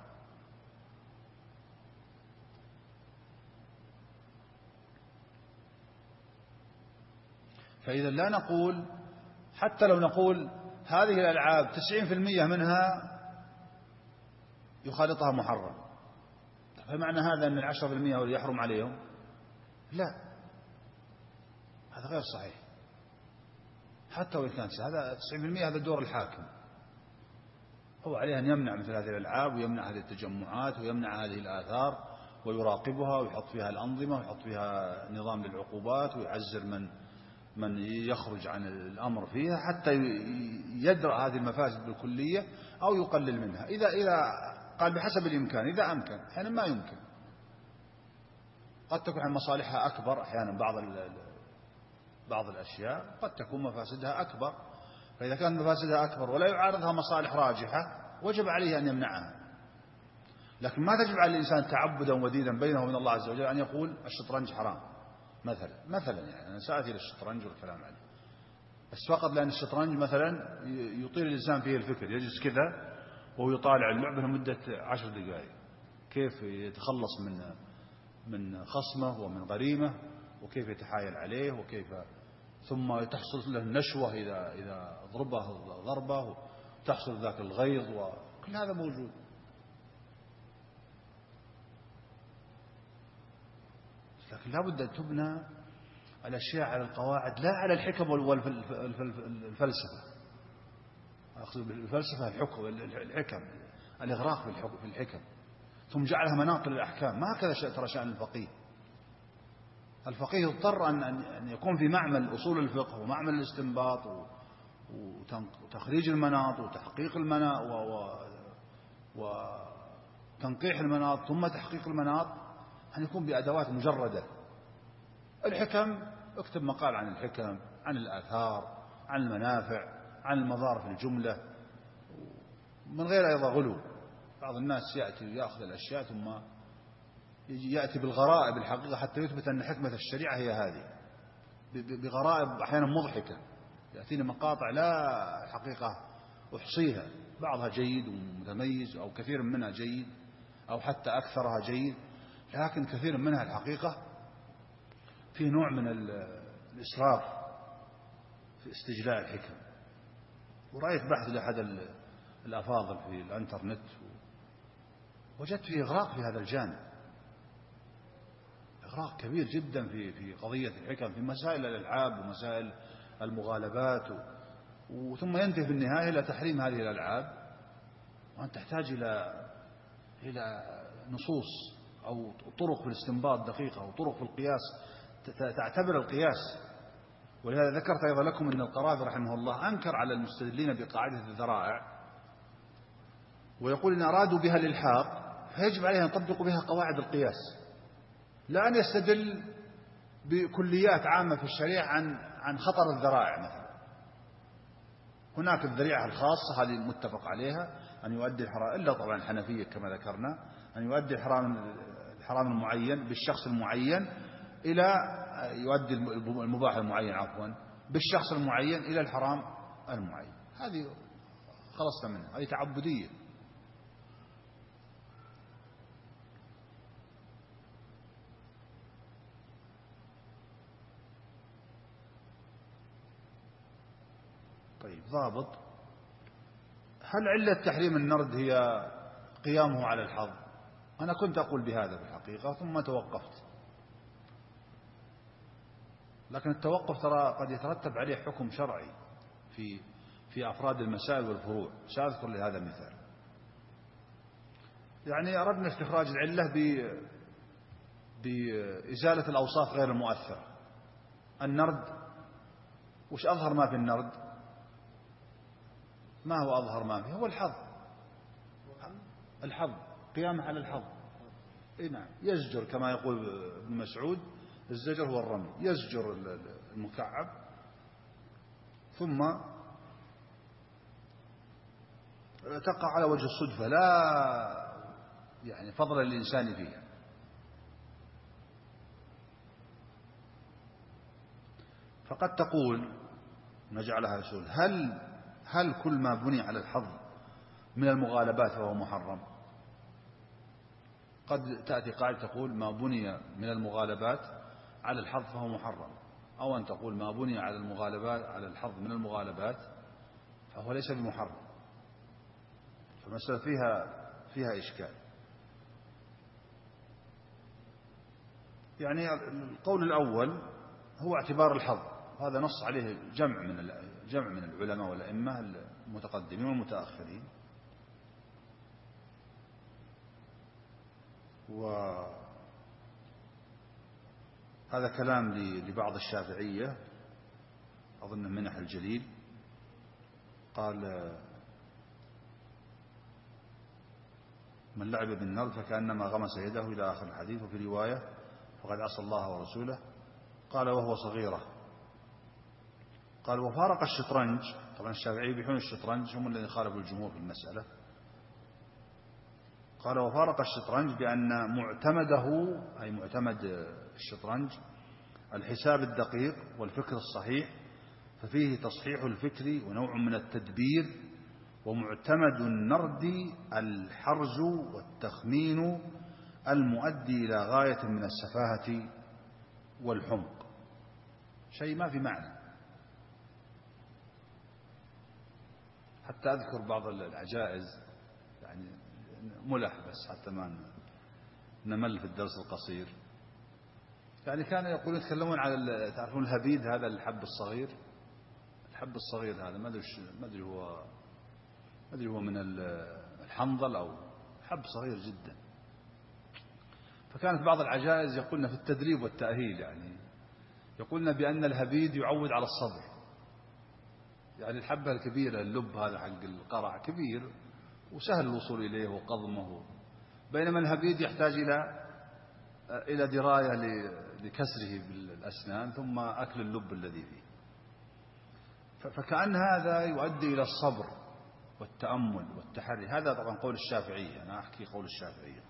فإذا لا نقول، حتى لو نقول هذه الألعاب 90% منها يخالطها محرم، فمعنى هذا أن 10% هو اللي يحرم عليهم؟ لا، هذا غير صحيح. حتى وإن كان هذا 90% هذا دور الحاكم، هو عليه أن يمنع مثل هذه الألعاب، ويمنع هذه التجمعات، ويمنع هذه الآثار، ويراقبها، ويحط فيها الأنظمة، ويحط فيها نظام للعقوبات، ويعزر من يخرج عن الأمر فيها، حتى يدرأ هذه المفاسد بالكلية أو يقلل منها. إذا قال بحسب الإمكان، إذا أمكن. أحيانا ما يمكن، قد تكون مصالحها أكبر، أحيانا بعض الأشياء قد تكون مفاسدها أكبر، فإذا كانت مفاسدها أكبر ولا يعارضها مصالح راجحة وجب عليه أن يمنعها. لكن ما تجب على الإنسان تعبدا وديدا بينه وبين الله عز وجل أن يقول الشطرنج حرام مثلا. يعني أنا سأتي للشطرنج والكلام عليه، بس فقط لأن الشطرنج مثلا يطيل الإنسان فيه الفكر، يجلس كذا وهو يطالع اللعبة لمدة 10 دقائق، كيف يتخلص من خصمه ومن غريمه، وكيف يتحايل عليه، وكيف ثم تحصل له النشوة إذا ضربه ضربة، وتحصل ذاك الغيظ، وكل هذا موجود. لكن لا بد أن تبنى الأشياء على القواعد، لا على الحكم والفلسفة. أقصد بالفلسفة الحكم، الإغراق في الحكم، ثم جعلها مناطق للأحكام. ما هكذا ترى شأن الفقيه. الفقيه يضطر أن يكون في معمل أصول الفقه ومعمل الاستنباط وتخريج المناط وتحقيق المناط تنقيح المناط ثم تحقيق المناط أن يكون بأدوات مجردة. الحكم، اكتب مقال عن الحكم، عن الآثار، عن المنافع، عن المضار في الجملة، من غير أيضا غلو. بعض الناس يأتي يأخذ الأشياء ثم يأتي بالغرائب الحقيقة حتى يثبت أن حكمة الشريعة هي هذه، بغرائب أحيانا مضحكة. يأتيني مقاطع لا حقيقة أحصيها، بعضها جيد ومتميز أو كثير منها جيد أو حتى أكثرها جيد، لكن كثير منها الحقيقة فيه نوع من الإسراف في استجلاء الحكم. ورأيت بحث لأحد الأفاضل في الانترنت وجدت فيه إغراق في هذا الجانب، إغراق كبير جدا في قضية الحكم في مسائل الألعاب ومسائل المغالبات ثم ينتهي في النهاية إلى تحريم هذه الألعاب، وأن تحتاج إلى نصوص أو طرق في الاستنباط دقيقة وطرق في القياس تعتبر القياس. ولهذا ذكرت أيضا لكم أن القرافي رحمه الله أنكر على المستدلين بقاعدة الذرائع، ويقول إن أرادوا بها الإلحاق فيجب عليهم أن يطبقوا بها قواعد القياس، لا أن يستدل بكليات عامة في الشريعة عن خطر الذرائع. مثلا هناك الذريعة الخاصة هذه المتفق عليها، أن يؤدي الحرام، إلا طبعا الحنفية كما ذكرنا، أن يؤدي الحرام المعين بالشخص المعين إلى يؤدي المباح المعين بالشخص المعين إلى الحرام المعين. هذه خلصنا منها، هذه تعبدية. طيب، ضابط: هل علة تحريم النرد هي قيامه على الحظ؟ أنا كنت أقول بهذا في الحقيقة ثم توقفت، لكن التوقف ترى قد يترتب عليه حكم شرعي في أفراد المسائل والفروع. سأذكر لهذا مثال. يعني أردنا استخراج العلة بإزالة الأوصاف غير المؤثرة. النرد، وش أظهر ما في النرد؟ ما هو أظهر ما فيه؟ هو الحظ، قيامه على الحظ. نعم، يزجر كما يقول ابن مسعود، الزجر هو الرمي، يزجر المكعب ثم تقع على وجه الصدفة، لا يعني فضل الإنسان فيها. فقد تقول، نجعلها سؤال: هل كل ما بني على الحظ من المغالبات فهو محرم؟ قد تأتي قاعدة تقول ما بني من المغالبات على الحظ فهو محرم، أو أن تقول ما بني على الحظ من المغالبات فهو ليس بمحرم. فالمسألة فيها إشكال. يعني القول الأول هو اعتبار الحظ، هذا نص عليه جمع من العلماء والأئمة المتقدمين والمتأخرين. وهذا كلام لبعض الشافعية، أظن منح الجليل، قال: من لعب بالنرد فكأنما غمس يده إلى آخر الحديث. وفي رواية: فقد عصى الله ورسوله. قال: وهو صغيرة. قال: وفارق الشطرنج. طبعا الشافعي يبيحون الشطرنج، هم الذين خالفوا الجمهور في المسألة. قال: وفارق الشطرنج بأن معتمده، أي معتمد الشطرنج، الحساب الدقيق والفكر الصحيح، ففيه تصحيح الفكر ونوع من التدبير. ومعتمد النرد الحرز والتخمين المؤدي إلى غاية من السفاهة والحمق، شيء ما في معنى. حتى أذكر بعض العجائز، يعني ملح بس حتى ما نمل في الدرس القصير. يعني كانوا يقولون يتكلمون على، تعرفون الهبيد، هذا الحب الصغير هذا ما أدري هو من الحنظل أو حب صغير جدا. فكانت بعض العجائز يقولن في التدريب والتأهيل، يعني يقولن بأن الهبيد يعود على الصبر. يعني الحبة الكبيرة، اللب هذا حق القرع كبير وسهل الوصول إليه وقضمه، بينما الهبيد يحتاج إلى دراية لكسره بالأسنان ثم أكل اللب الذي فيه. فكأن هذا يؤدي إلى الصبر والتأمل والتحري. هذا طبعا قول الشافعية، أنا أحكي قول الشافعية.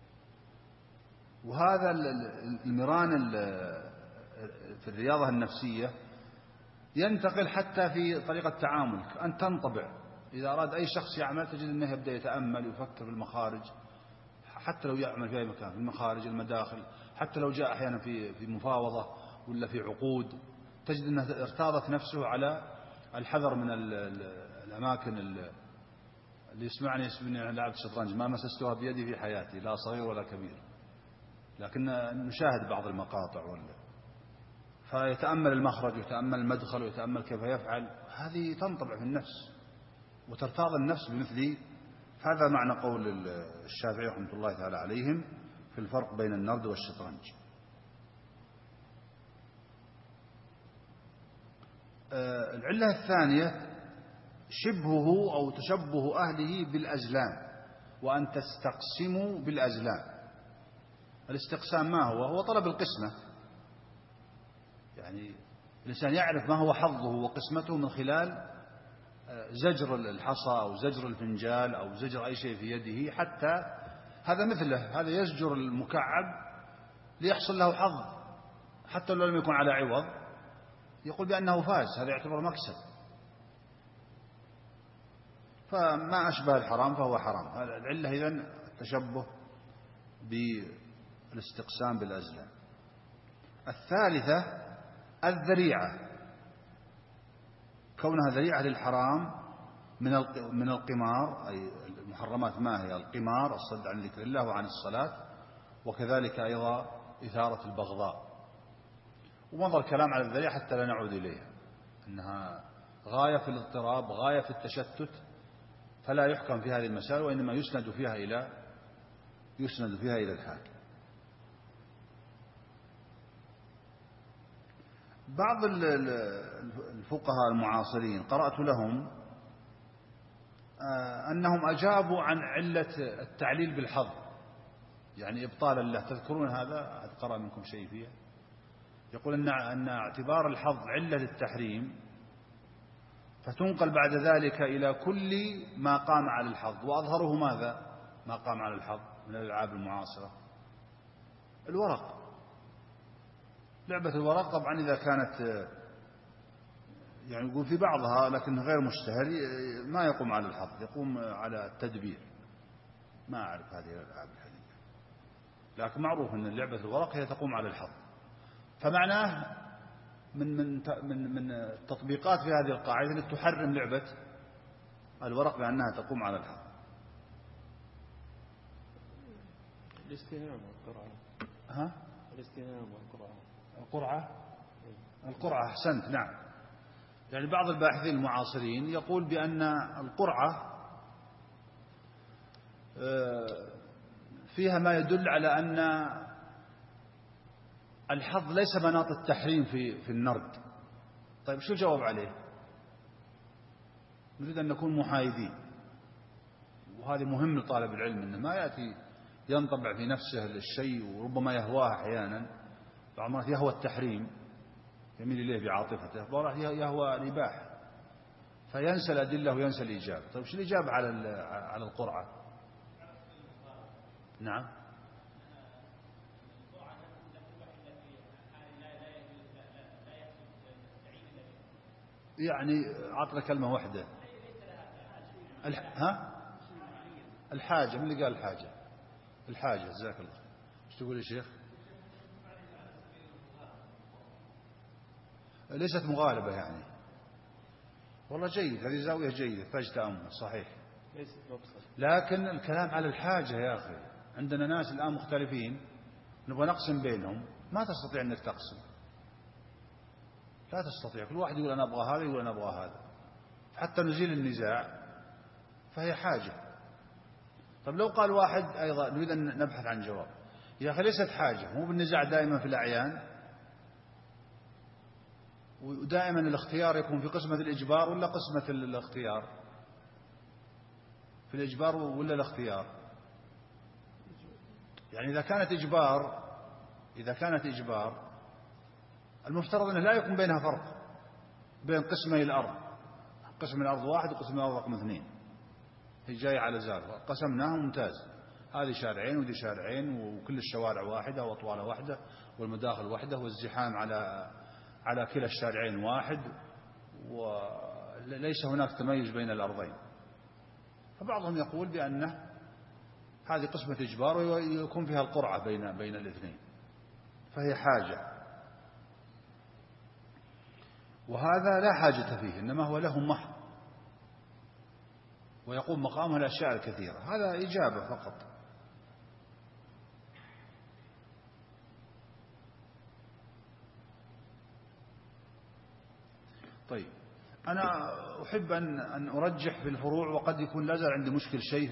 وهذا المران في الرياضة النفسية ينتقل حتى في طريقة تعاملك، أن تنطبع. إذا أراد أي شخص يعمل تجد أنه يبدأ يتأمل ويفكر في المخارج، حتى لو يعمل في أي مكان، في المخارج المداخل، حتى لو جاء أحيانا في مفاوضة ولا في عقود، تجد أنه ارتاضت نفسه على الحذر من الأماكن. اللي يسمعني يسمعني لعبة الشطرنج ما مسستها بيدي في حياتي، لا صغير ولا كبير، لكن نشاهد بعض المقاطع فيتأمل المخرج ويتأمل المدخل ويتأمل كيف يفعل. هذه تنطبع في النفس وترتاض النفس بمثل هذا. معنى قول الشافعي رحمة الله تعالى عليهم في الفرق بين النرد والشطرنج. العلة الثانية شبهه أو تشبه أهله بالأزلام، وأن تستقسموا بالأزلام. الاستقسام ما هو طلب القسمة، يعني الإنسان يعرف ما هو حظه وقسمته من خلال زجر الحصى أو زجر الفنجال أو زجر أي شيء في يده. حتى هذا مثله، هذا يزجر المكعب ليحصل له حظ، حتى لو لم يكن على عوض يقول بأنه فاز، هذا يعتبر مكسب. فما أشبه الحرام فهو حرام. العلة إذن التشبه بالاستقسام بالأزلام. الثالثة الذريعة، كونها ذريعة للحرام من القمار، أي المحرمات ما هي؟ القمار، الصد عن ذكر الله وعن الصلاة، وكذلك أيضا إثارة البغضاء. ومضى الكلام على الذريعة حتى لا نعود إليها، أنها غاية في الاضطراب، غاية في التشتت، فلا يحكم في هذه المسائل، وإنما يسند فيها إلى الحاكم. بعض الفقهاء المعاصرين قرأت لهم أنهم أجابوا عن علة التعليل بالحظ، يعني إبطالا له. تذكرون هذا؟ أحد قرأ منكم شيء فيه؟ يقول أن اعتبار الحظ علة للتحريم، فتنقل بعد ذلك إلى كل ما قام على الحظ. وأظهره ماذا؟ ما قام على الحظ من الألعاب المعاصرة، الورق، لعبة الورق. طبعا إذا كانت يعني يقول في بعضها لكن غير مشتهر ما يقوم على الحظ، يقوم على التدبير. ما أعرف هذه الألعاب الحديثة، لكن معروف أن لعبة الورق هي تقوم على الحظ. فمعناه من التطبيقات في هذه القاعدة التي تحرم لعبة الورق بأنها تقوم على الحظ. الاستهام والقرعة. ها؟ الاستهام والقرعة. القرعة أحسنت، نعم. يعني بعض الباحثين المعاصرين يقول بأن القرعة فيها ما يدل على أن الحظ ليس مناط التحريم في النرد. طيب شو الجواب عليه؟ نريد أن نكون محايدين، وهذا مهم لطالب العلم، أنه ما يأتي ينطبع في نفسه الشيء وربما يهواه أحيانا. بعض المرات يهوى التحريم، يميل إليه بعاطفته، بعض يهوى الإباحة، فينسى الأدلة وينسى الإجابة. طيب شو الإجابة على القرعة؟ نعم. يعني عطنا كلمة واحدة. الحاجة، من اللي قال الحاجة جزاك الله. ايش تقول يا شيخ؟ ليست مغالبة يعني. والله جيد، هذه زاوية جيدة تحتاج تأمل، صحيح. لكن الكلام على الحاجة يا أخي، عندنا ناس الآن مختلفين نبغى نقسم بينهم، ما تستطيع أنك تقسم، لا تستطيع. كل واحد يقول أنا أبغى هذا، يقول أنا أبغى هذا، حتى نزيل النزاع فهي حاجة. طب لو قال واحد أيضا نريد أن نبحث عن جواب، يا أخي ليست حاجة، مو بالنزاع دائما في الأعيان، ودائما الاختيار يكون في قسمة الإجبار ولا قسمة الاختيار؟ في الإجبار ولا الاختيار؟ يعني إذا كانت إجبار المفترض أنه لا يكون بينها فرق بين قسمي الأرض، قسم الأرض واحد وقسم الأرض رقم 2، هي جاية على زاوية قسمناها ممتاز، هذه شارعين ودي شارعين وكل الشوارع واحدة وأطوالها واحدة والمداخل واحدة والزحام على كلا الشارعين واحد وليس هناك تميز بين الأرضين. فبعضهم يقول بأنه هذه قسمة إجبار ويكون فيها القرعة بين الاثنين، فهي حاجة، وهذا لا حاجة فيه، إنما هو له محض ويقوم مقامه الأشياء الكثيرة. هذا إجابة فقط. طيب، أنا أحب أن أرجح في الفروع، وقد يكون لا زال عندي مشكل شيء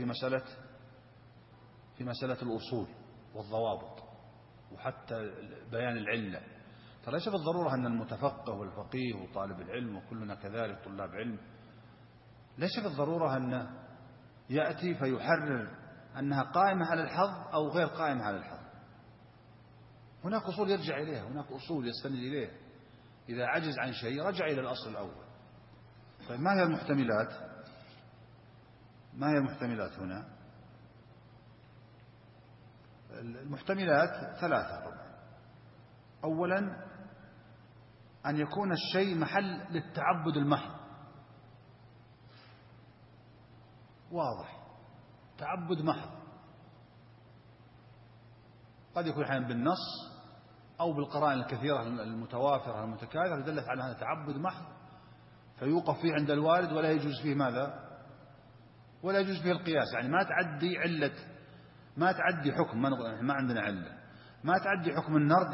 في مسألة الأصول والضوابط وحتى بيان العلة. فليس بالضرورة أن المتفقه والفقيه وطالب العلم وكلنا كذلك طلاب علم ليس بالضرورة أن يأتي فيحرر أنها قائمة على الحظ أو غير قائمة على الحظ. هناك أصول يرجع إليها، هناك أصول يستند إليها، إذا عجز عن شيء رجع إلى الأصل الأول. طيب، ما هي المحتملات؟ ما هي المحتملات هنا؟ المحتملات 3 طبعا. أولا، أن يكون الشيء محل للتعبد المحض، واضح، تعبد محض، قد يكون أحيانا بالنص أو بالقرائن الكثيرة المتوافرة المتكاثرة دلت على هذا تعبد محض، فيوقف فيه عند الوارد ولا يجوز فيه ماذا؟ ولا يجوز فيه القياس. يعني ما تعدي حكم، ما عندنا علة، ما تعدي حكم النرد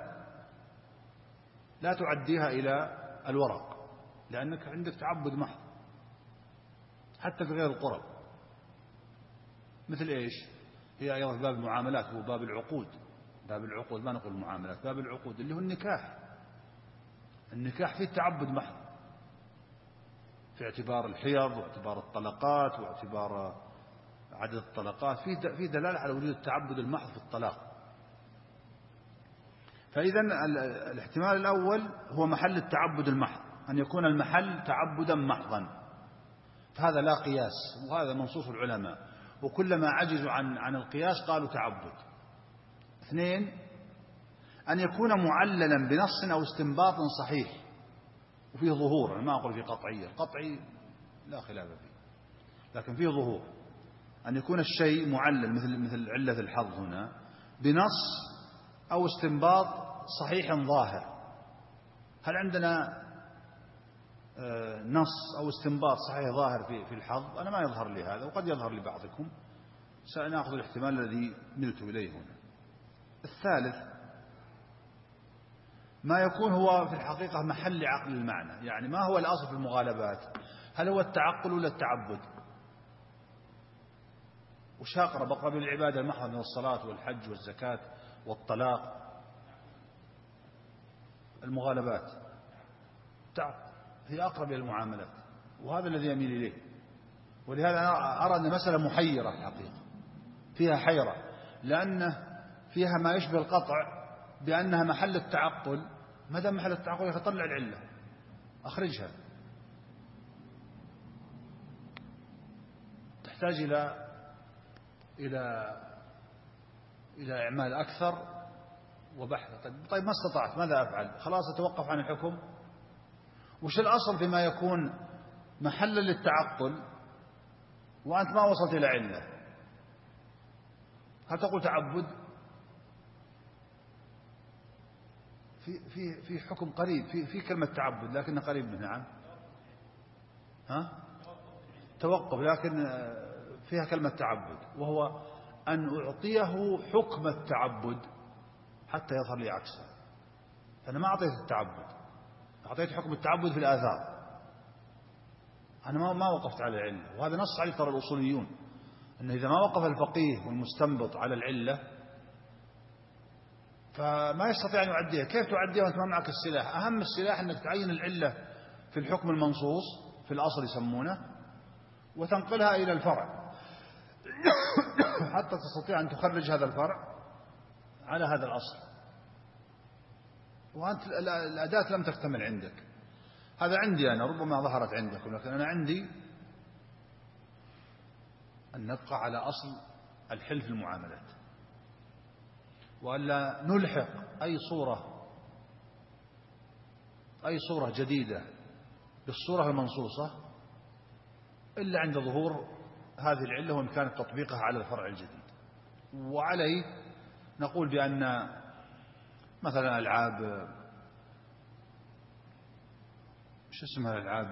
لا تعديها إلى الورق، لأنك عندك تعبد محض حتى في غير القرب. مثل إيش؟ هي أيضا باب المعاملات، هو باب العقود، ما نقول المعاملات، باب العقود اللي هو النكاح فيه تعبد محض في اعتبار الحيض واعتبار الطلقات واعتبار عدد الطلقات، فيه دلالة على وجود التعبد المحض في الطلاق. فإذا الاحتمال الأول هو محل التعبد المحض، أن يكون المحل تعبدا محضا، فهذا لا قياس، وهذا منصوص العلماء، وكلما عجزوا عن القياس قالوا تعبد. 2، أن يكون معللا بنص أو استنباط صحيح وفيه ظهور. أنا ما أقول فيه قطعية، القطعي لا خلاف فيه، لكن فيه ظهور. أن يكون الشيء معلل مثل علة الحظ هنا بنص أو استنباط صحيح ظاهر. هل عندنا نص أو استنباط صحيح ظاهر في الحظ؟ أنا ما يظهر لي هذا، وقد يظهر لبعضكم، سنأخذ الاحتمال الذي ملت إليه هنا. 3، ما يكون هو في الحقيقة محل عقل المعنى. يعني ما هو الأصل في المغالبات؟ هل هو التعقل ولا التعبد؟ وش أقرب للعبادة المحضة من الصلاة والحج والزكاة والطلاق؟ المغالبات هي أقرب إلى المعاملات، وهذا الذي يميل إليه. ولهذا أنا أرى أن المسألة محيرة الحقيقة، فيها حيرة، لأنه فيها ما يشبه القطع بأنها محل التعقل. ما دام محل التعقل يطلع العلة، أخرجها، تحتاج إلى إعمال أكثر وبحث. طيب ما استطعت، ماذا أفعل؟ خلاص أتوقف عن الحكم. وش الأصل فيما يكون محلا للتعقل وأنت ما وصلت إلى علة؟ هل تقول تعبد؟ في حكم قريب في كلمة تعبد لكنه قريب منه. نعم، توقف، لكن فيها كلمة تعبد، وهو أن أعطيه حكم التعبد حتى يظهر لي عكسه. فأنا ما أعطيت التعبد، أعطيت حكم التعبد في الآثار، أنا ما وقفت على العلة. وهذا نص عليه ترى الأصوليون، أن إذا ما وقف الفقيه والمستنبط على العلة فما يستطيع أن يعديها. كيف تعديها وأنت ما معك السلاح؟ أهم السلاح أنك تعين العلة في الحكم المنصوص في الأصل يسمونه، وتنقلها إلى الفرع حتى تستطيع أن تخرج هذا الفرع على هذا الأصل، وأنت الأداة لم تكتمل عندك. هذا عندي أنا، ربما ظهرت عندكم، لكن أنا عندي أن نبقى على أصل الحلف المعاملات، وألا نلحق أي صورة جديدة بالصورة المنصوصة إلا عند ظهور هذه العلة وإمكان تطبيقها على الفرع الجديد. وعليه نقول بأن مثلا ألعاب، شو اسمها الألعاب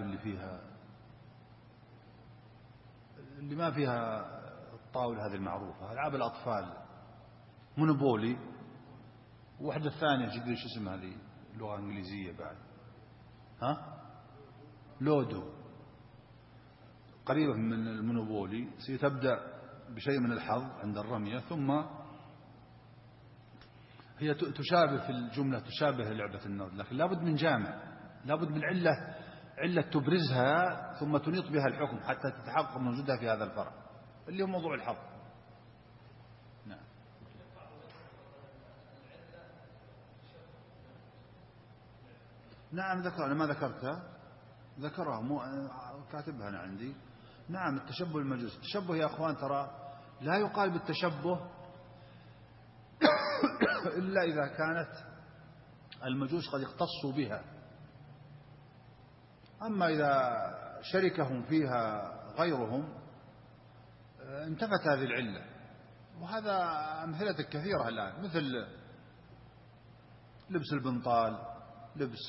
اللي ما فيها الطاولة هذه المعروفة، ألعاب الأطفال، مونوبولي، وواحدة الثانية جديدة شو اسمها هذه لغة إنجليزية بعد، لودو، قريبة من المونوبولي. ستبدأ بشيء من الحظ عند الرمية، ثم هي تشابه في الجملة، تشابه لعبة النرد، لكن لابد من جامع، لابد من علة تبرزها ثم تنيط بها الحكم حتى تتحقق من وجودها في هذا الفرع اللي هو موضوع الحظ. نعم ذكر، أنا ما ذكرتها، ذكرها كاتبها أنا عندي. نعم التشبه المجوس، التشبه يا أخوان ترى لا يقال بالتشبه إلا إذا كانت المجوس قد اختصوا بها، أما إذا شركهم فيها غيرهم انتفت هذه العلة. وهذا أمثلة كثيرة الآن، مثل لبس البنطال، لبس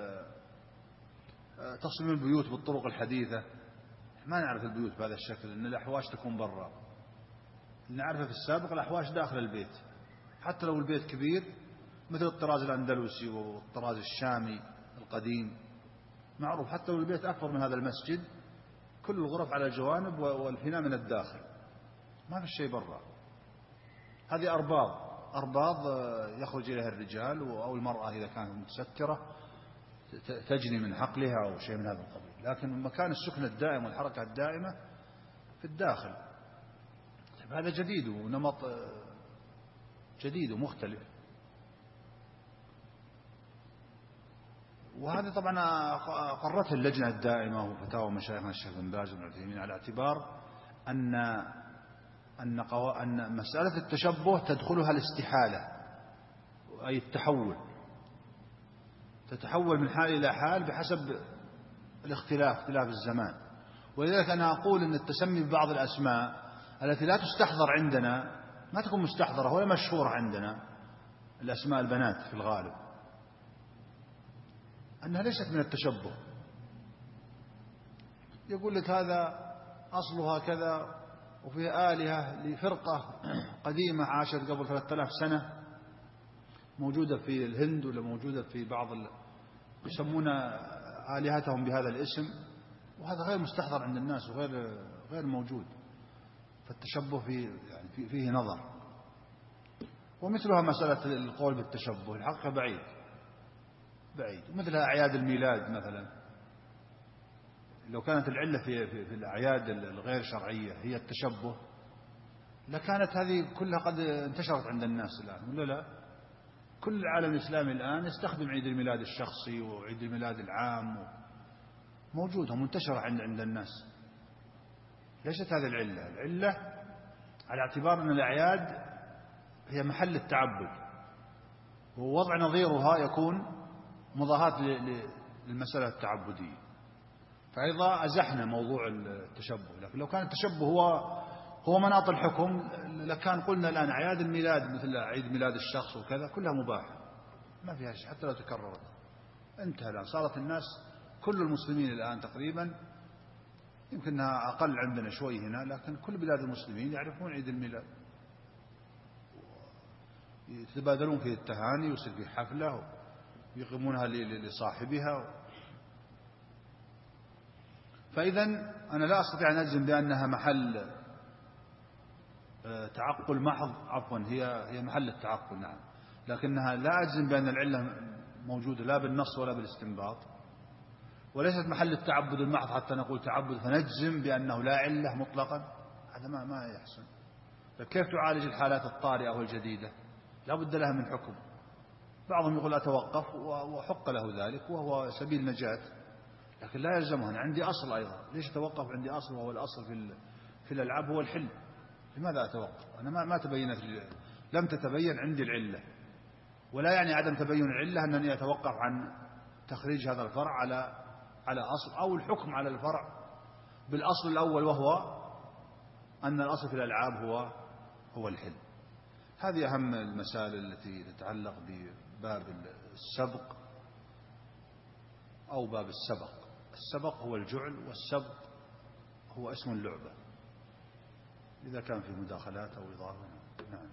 تصميم البيوت بالطرق الحديثة. ما نعرف البيوت بهذا الشكل، إن الأحواش تكون برا. نعرفها في السابق الأحواش داخل البيت، حتى لو البيت كبير مثل الطراز الأندلسي والطراز الشامي القديم معروف، حتى لو البيت أكبر من هذا المسجد كل الغرف على الجوانب والفناء من الداخل، ما في شيء برا. هذه أرباض يخرج إليها الرجال أو المرأة إذا كانت متسترة تجني من حقلها أو شيء من هذا القبيل، لكن مكان السكن الدائم والحركة الدائمة في الداخل. هذا جديد ونمط جديد ومختلف. وهذا طبعا قررته اللجنة الدائمة وفتاوى مشايخنا الشيخ بن باز وابن عثيمين على اعتبار أن مسألة التشبه تدخلها الاستحالة، أي التحول، تتحول من حال إلى حال بحسب اختلاف الزمان. ولذلك أنا أقول أن التسمي ببعض الأسماء التي لا تستحضر عندنا ما تكون مستحضرة ولا مشهورة عندنا، الأسماء البنات في الغالب، أنها ليست من التشبه. يقول لك هذا أصلها كذا، وفيه آلهة لفرقة قديمة عاشت قبل 3000 سنة موجودة في الهند، ولا موجودة في بعض يسمون آلهتهم بهذا الاسم، وهذا غير مستحضر عند الناس وغير موجود. فالتشبه فيه نظر. ومثلها مسألة القول بالتشبه الحقيقة بعيد، ومثلها أعياد الميلاد مثلا، لو كانت العلة في الأعياد الغير شرعية هي التشبه لكانت هذه كلها قد انتشرت عند الناس الآن، ولا لا؟ كل العالم الإسلامي الآن يستخدم عيد الميلاد الشخصي وعيد الميلاد العام، موجودة منتشرة عند الناس. ليست هذه العلة على اعتبار أن الأعياد هي محل التعبد، ووضع نظيرها يكون مضاهاة للمسألة التعبدية، فأيضا أزحنا موضوع التشبه. لكن لو كان التشبه هو مناط الحكم لكان قلنا الآن أعياد الميلاد مثل عيد ميلاد الشخص وكذا كلها مباحة، ما فيها شيء حتى لو تكررت. انتهى الآن، صارت الناس كل المسلمين الآن تقريبا، يمكنها أقل عندنا شوي هنا، لكن كل بلاد المسلمين يعرفون عيد الميلاد، يتبادلون فيه التهاني ويصير فيه حفلة ويقيمونها لصاحبها. فإذا أنا لا أستطيع أن أجزم بأنها محل تعقل محض، عفوا هي محل التعقل نعم، لكنها لا أجزم بأن العلة موجودة لا بالنص ولا بالاستنباط، وليست محل التعبد المحض حتى نقول تعبد فنجزم بأنه لا علة مطلقا، هذا ما يحسن. كيف تعالج الحالات الطارئة والجديدة؟ لا بد لها من حكم. بعضهم يقول أتوقف وحق له ذلك وهو سبيل نجاة، لكن لا يلزمه. أنا عندي أصل أيضا، ليش أتوقف؟ عندي أصل وهو الأصل في الألعاب هو الحل. لماذا أتوقف؟ أنا ما تبينت، لم تتبين عندي العلة، ولا يعني عدم تبين العلة أنني أتوقف عن تخريج هذا الفرع على أصل، أو الحكم على الفرع بالأصل الأول، وهو أن الأصل في الألعاب هو الحل. هذه أهم المسائل التي تتعلق بباب السبق أو باب السبق. السبق هو الجعل، والسبق هو اسم اللعبة إذا كان في مداخلات أو إضافة. نعم.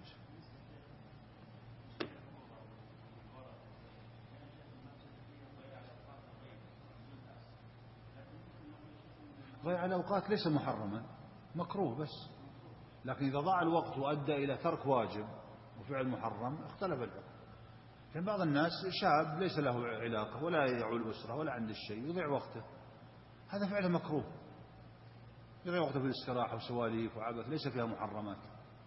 ضياع الأوقات ليس محرما، مكروه بس، لكن إذا ضاع الوقت وأدى إلى ترك واجب وفعل محرم اختلف الحكم. يعني بعض الناس شاب ليس له علاقة ولا يعول أسرة ولا عنده شيء، يضيع وقته، هذا فعله مكروه، يضيع وقته في الاستراحة وسواليف وعبث ليس فيها محرمات.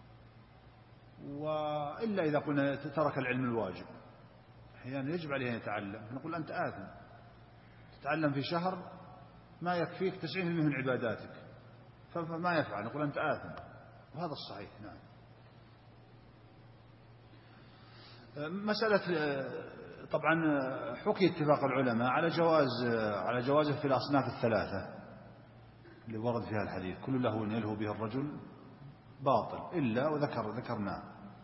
وإلا إذا قلنا ترك العلم الواجب، أحيانا يجب عليه أن يتعلم، نقول أنت آثم، تتعلم في شهر ما يكفيك 90% من عباداتك، فما يفعل، نقول أنت آثم، وهذا الصحيح. نعم. مسألة طبعا حكي اتفاق العلماء على جوازه في الأصناف الثلاثة اللي ورد فيها الحديث، كل لهو يلهو به الرجل باطل إلا وذكرناه.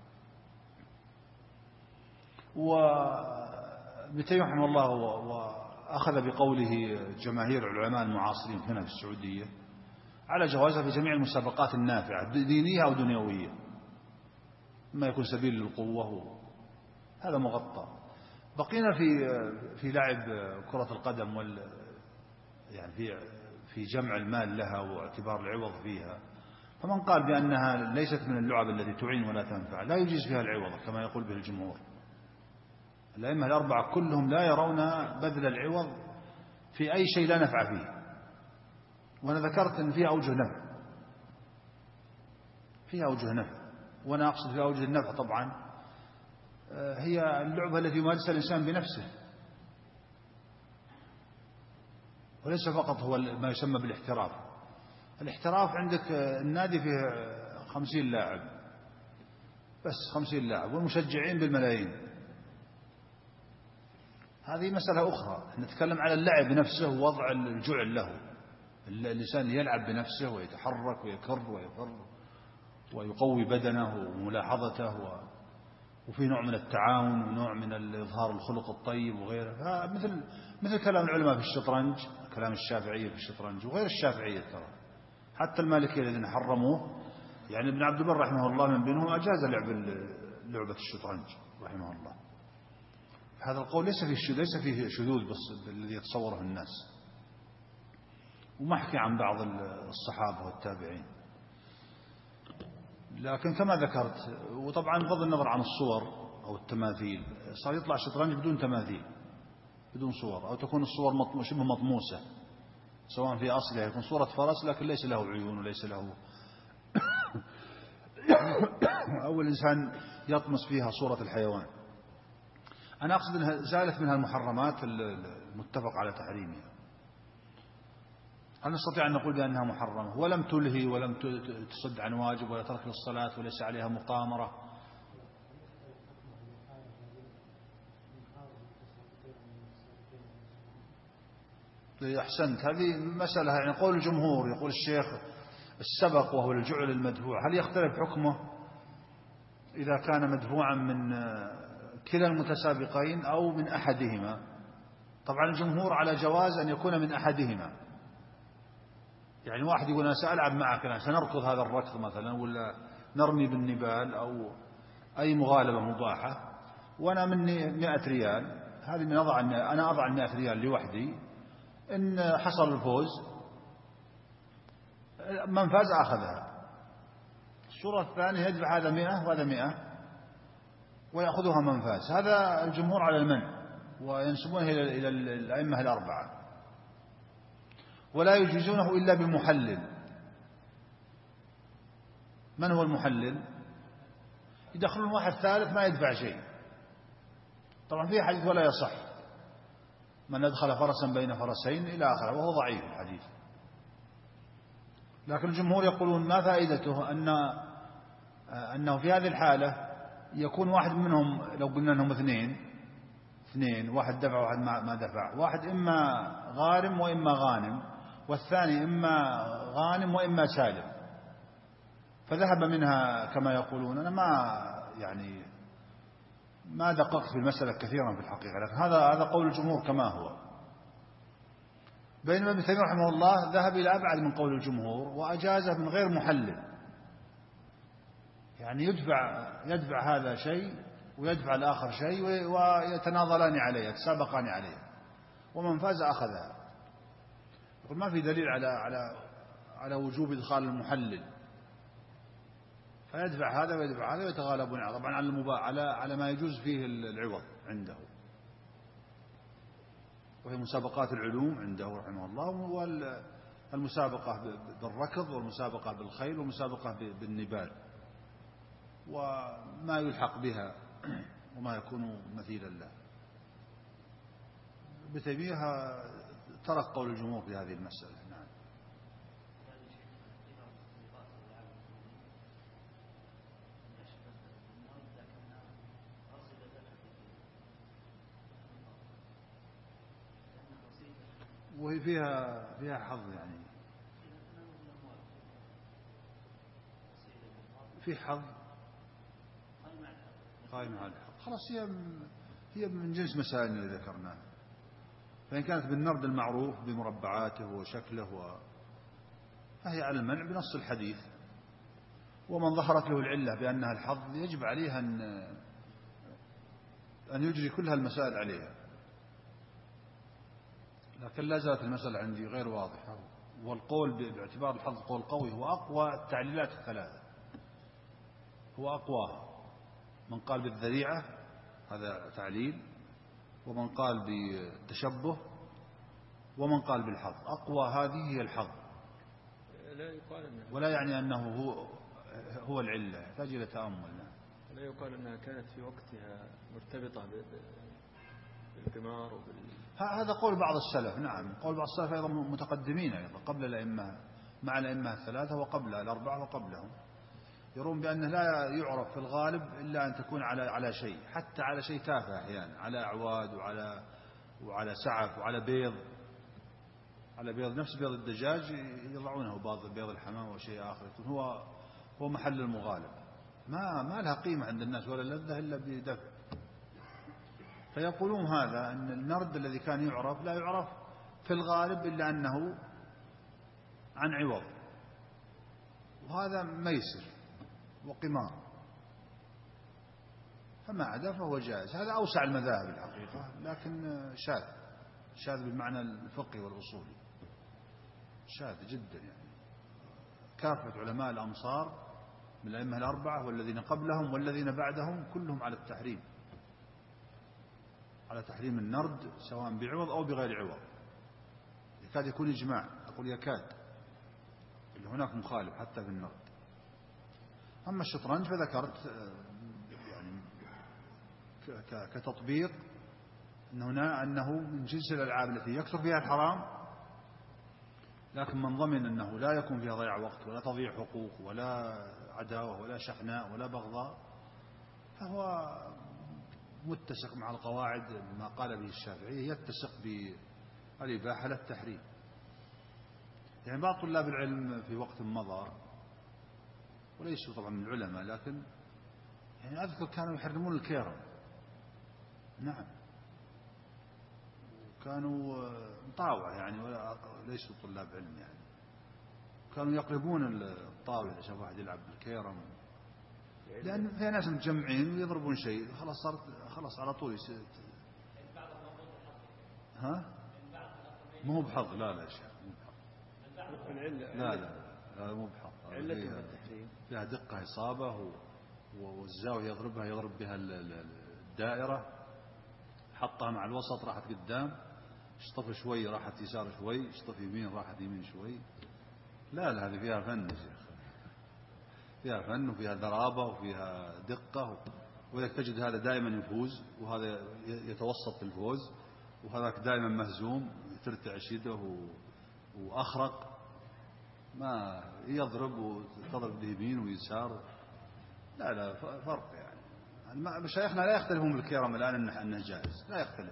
وابن تيمية رحمه الله وأخذ بقوله جماهير العلماء المعاصرين هنا في السعودية على جوازها في جميع المسابقات النافعة دينية أو دنيوية، ما يكون سبيل للقوة، هذا مغطى. بقينا في لعب كرة القدم يعني في جمع المال لها واعتبار العوض فيها، فمن قال بأنها ليست من اللعب التي تعين ولا تنفع لا يجيز فيها العوض كما يقول به الجمهور. الأئمة الأربعة كلهم لا يرون بذل العوض في أي شيء لا نفع فيه، وأنا ذكرت أن فيها أوجه نفع، وأنا أقصد فيها أوجه النفع طبعا هي اللعبة التي يمارسها الإنسان بنفسه، وليس فقط هو ما يسمى بالاحتراف. الاحتراف عندك النادي فيه 50 لاعب بس، 50 لاعب والمشجعين بالملايين، هذه مسألة أخرى. نتكلم على اللعب نفسه ووضع الجعل له، الإنسان يلعب بنفسه ويتحرك ويكر ويفر ويقوي بدنه وملاحظته، وفي نوع من التعاون ونوع من إظهار الخلق الطيب وغيره. مثل كلام العلماء في الشطرنج، كلام الشافعية في الشطرنج وغير الشافعية، ترى حتى المالكية الذين حرموه، يعني ابن عبد البر رحمه الله من بينهم أجاز لعبة الشطرنج رحمه الله. هذا القول ليس فيه شذوذ بس الذي يتصوره الناس، ومحكي عن بعض الصحابة والتابعين. لكن كما ذكرت، وطبعا بغض النظر عن الصور أو التماثيل، صار يطلع الشطرنج بدون تماثيل بدون صور، أو تكون الصور شبه مطموسة، سواء في أصلها يكون صورة فرس لكن ليس له عيون وليس له أو الإنسان يطمس فيها صورة الحيوان. أنا أقصد أنها زالت منها المحرمات المتفق على تحريمها. هل نستطيع أن نقول بأنها محرمة ولم تلهي ولم تصد عن واجب ولا ترك للصلاة وليس عليها مقامرة؟ أحسنت، هذه مسألة. يعني قول الجمهور، يقول الشيخ السبق وهو الجعل المدفوع، هل يختلف حكمه إذا كان مدفوعا من كلا المتسابقين أو من أحدهما؟ طبعا الجمهور على جواز أن يكون من أحدهما، يعني واحد يقول أنا سألعب معك، أنا سنركض هذا الركض مثلا، ولا نرمي بالنبال أو أي مغالبة مباحة، وأنا مني 100 ريال، هذه أنا أضع 100 ريال لوحدي، إن حصل الفوز من فاز أخذها. الصورة الثانية يدفع هذا 100 وهذا 100 ويأخذها من فاز. هذا الجمهور على المنع وينسبونه إلى الأئمة الأربعة، ولا يجوزونه إلا بمحلل. من هو المحلل؟ يدخلون واحد ثالث ما يدفع شيء. طبعا فيه حديث ولا يصح من أدخل فرسا بين فرسين إلى آخره، وهو ضعيف الحديث. لكن الجمهور يقولون ما فائدته أنه في هذه الحالة يكون واحد منهم، لو قلنا أنهم اثنين، واحد دفع وواحد ما دفع، واحد إما غارم وإما غانم، والثاني إما غانم وإما سالم، فذهب منها كما يقولون. أنا ما دققت في المسألة كثيرا في الحقيقة، لكن هذا قول الجمهور كما هو. بينما ابن تيمية رحمه الله ذهب إلى أبعد من قول الجمهور وأجازه من غير محلل، يعني يدفع هذا شيء ويدفع الآخر شيء ويتناضلان عليه، يتسابقان عليه، ومن فاز أخذها. يقول ما في دليل على وجوب إدخال المحلل، فيدفع هذا ويدفع هذا ويتغالبون طبعا على ما يجوز فيه العوض عنده، وهي مسابقات العلوم عنده رحمه الله، والمسابقة بالركض والمسابقة بالخيل والمسابقة بالنبال وما يلحق بها وما يكون مثيلا له. ابن تيمية ترك قول الجمهور في هذه المسألة. نعم. وهي فيها حظ، يعني في حظ قائمة على الحظ. خلاص هي من جنس مسائل اللي ذكرناها. فإن كانت بالنرد المعروف بمربعاته وشكله فهي على المنع بنص الحديث. ومن ظهرت له العلة بأنها الحظ يجب عليه أن يجري كل هالمسائل عليها. لكن لا زالت المسألة عندي غير واضحة، والقول باعتبار الحظ قول قوي هو أقوى التعليلات الثلاثة، هو أقواها. من قال بالذريعة هذا تعليل، ومن قال بالتشبه، ومن قال بالحظ. أقوى هذه هي الحظ، ولا يعني أنه هو العلة، يحتاج إلى تأمل. لا يقال أنها كانت في وقتها مرتبطة بالقمار هذا قول بعض السلف. نعم، قول بعض السلف أيضا متقدمين أيضا قبل الأئمة، مع الأئمة الثلاثة وقبل الأربعة وقبلهم، يرون بأنه لا يعرف في الغالب إلا أن تكون على شيء، حتى على شيء تافه أحيانا، على أعواد وعلى سعف وعلى بيض، على بيض نفس بيض الدجاج يضعونه بيض الحمام وشيء آخر، يكون هو محل المغالبة، ما لها قيمة عند الناس ولا لذة إلا بدفع. فيقولون هذا أن النرد الذي كان يعرف لا يعرف في الغالب إلا أنه عن عوض، وهذا ميسر وقمار، فما عدا فهو جائز. هذا أوسع المذاهب الحقيقة، لكن شاذ بالمعنى الفقهي والأصولي، شاذ جدا. يعني كافة علماء الأمصار من الأئمة الأربعة والذين قبلهم والذين بعدهم كلهم على التحريم، على تحريم النرد سواء بعوض أو بغير عوض. يكاد يكون إجماع، أقول يكاد، اللي هناك مخالف حتى في النرد. أما الشطرنج فذكرت يعني كتطبيق أنه من جنس الألعاب التي يكثر فيها الحرام، لكن من ضمن أنه لا يكون فيها ضياع وقت ولا تضييع حقوق ولا عداوة ولا شحناء ولا بغضاء، فهو متسق مع القواعد ما قال به الشافعي، يتسق بالإباحة للتحريم. يعني بعض طلاب العلم في وقت مضى، وليسوا طبعا من العلماء، لكن يعني أذكر كانوا يحرمون الكيرم. نعم، كانوا مطاوع يعني ليسوا طلاب علم، يعني كانوا يقلبون الطاولة إذا شاف واحد يلعب بالكيرم، لأن في ناس متجمعين ويضربون شيء، خلاص على طول مو بحظ. لا يا شيخ، مو بحظ. لا مو بحظ. فيها دقة إصابة، والزاوية يضرب بها الدائرة، حطها مع الوسط راحت قدام، اشطف شوي راحت يسار شوي، اشطف يمين راحت يمين شوي. لا هذه فيها فن يا شيخ، فيها فن وفيها ذرابة وفيها دقة، وإذا تجد هذا دائما يفوز وهذا يتوسط في الفوز، وهذاك دائما مهزوم ترتع شده وأخرق، ما يضرب وتضرب اليمين ويسار. لا فرق يعني. مشايخنا لا يختلفون بالكرم الآن أنه جائز، لا يختلف،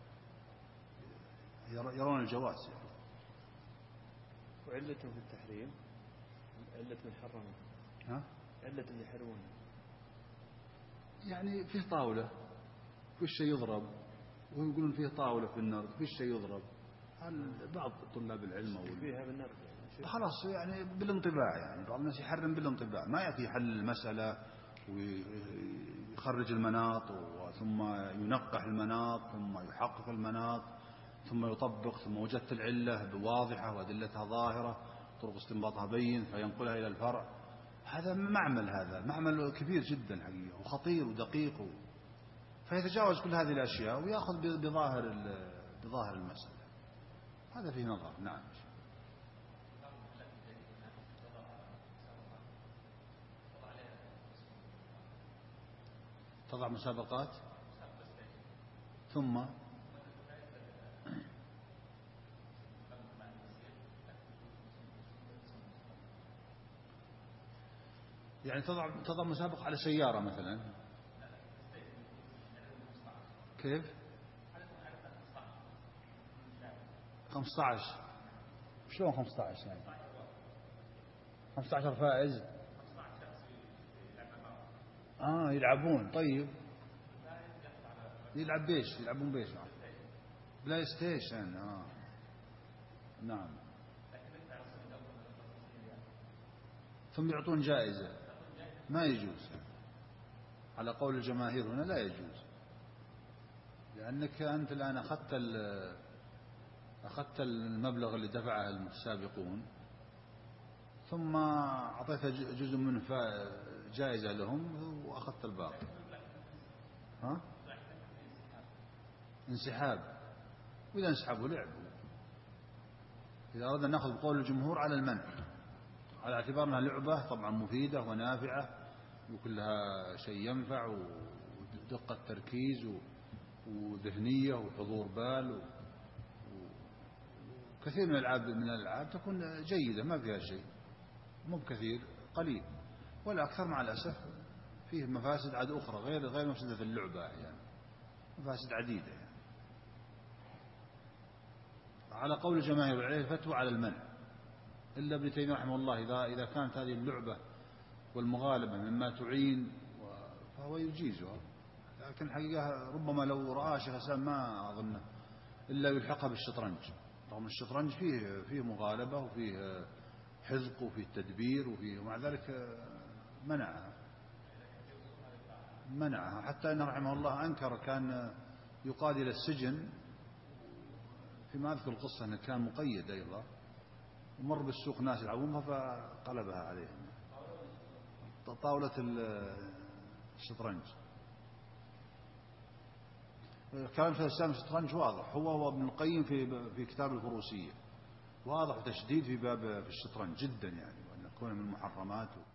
يرون الجواز يعني. وعلة في التحريم، علة من حرمه، علة اللي يحرمونه يعني فيه طاولة، فيه شيء يضرب، وهم يقولون فيه طاولة في النار، فيه شيء يضرب. بعض طلاب العلم فيها بالنار خلاص يعني بالانطباع، يعني بعض الناس يحرم بالانطباع، ما يأتي حل المسألة ويخرج المناط ثم ينقح المناط ثم يحقق المناط ثم يطبق، ثم وجدت العلة بواضحة وأدلتها ظاهرة، طرق استنباطها بين فينقلها إلى الفرع. هذا معمل كبير جدا حقيقة وخطير ودقيق، فيتجاوز كل هذه الأشياء ويأخذ بظاهر المسألة. هذا فيه نظر. نعم. تضع مسابقات ثم يعني تضع مسابقة على سيارة مثلا. كيف 15؟ شلون 15 يعني 15 فائز؟ يلعبون. طيب يلعب بيش؟ يلعبون بيش؟ بلاي ستيشن. نعم. ثم يعطون جائزة، ما يجوز على قول الجماهير هنا، لا يجوز، لأنك أنت الآن أخذت المبلغ اللي دفعه المتسابقون ثم أعطيت جزء منه جائزة لهم وأخذت الباقي. انسحاب، وإذا انسحبوا لعبوا. إذا أردنا نأخذ بقول الجمهور على المنع، على اعتبار أنها لعبة طبعا مفيدة ونافعة وكلها شيء ينفع ودقة تركيز وذهنية وحضور بال، وكثير من الألعاب تكون جيدة ما فيها شيء، مو بكثير، قليل، والأكثر مع الأسف فيه مفاسد عاد أخرى غير مفسدة اللعبة، يعني مفاسد عديدة يعني. على قول الجماهير عليه الفتوى على المنع، إلا ابن تيمية رحمه الله إذا كانت هذه اللعبة والمغالبة مما تعين فهو يجيزها، لكن حقيقة ربما لو رأى شيخ الإسلام ما أظنه إلا يلحقها بالشطرنج، رغم الشطرنج فيه مغالبة وفيه حذق وفيه تدبير ومع ذلك منعها حتى أن رحمه الله أنكر، كان يقاد إلى السجن فيما أذكر القصة أنه كان مقيد أيضا، ومر بالسوق ناس يلعبونها فقلبها عليهم. طاولة الشطرنج، كلام شيخ الإسلام الشطرنج واضح، هو ابن القيم في كتاب الفروسية واضح وتشديد في باب في الشطرنج جدا، يعني وأن يكون من المحرمات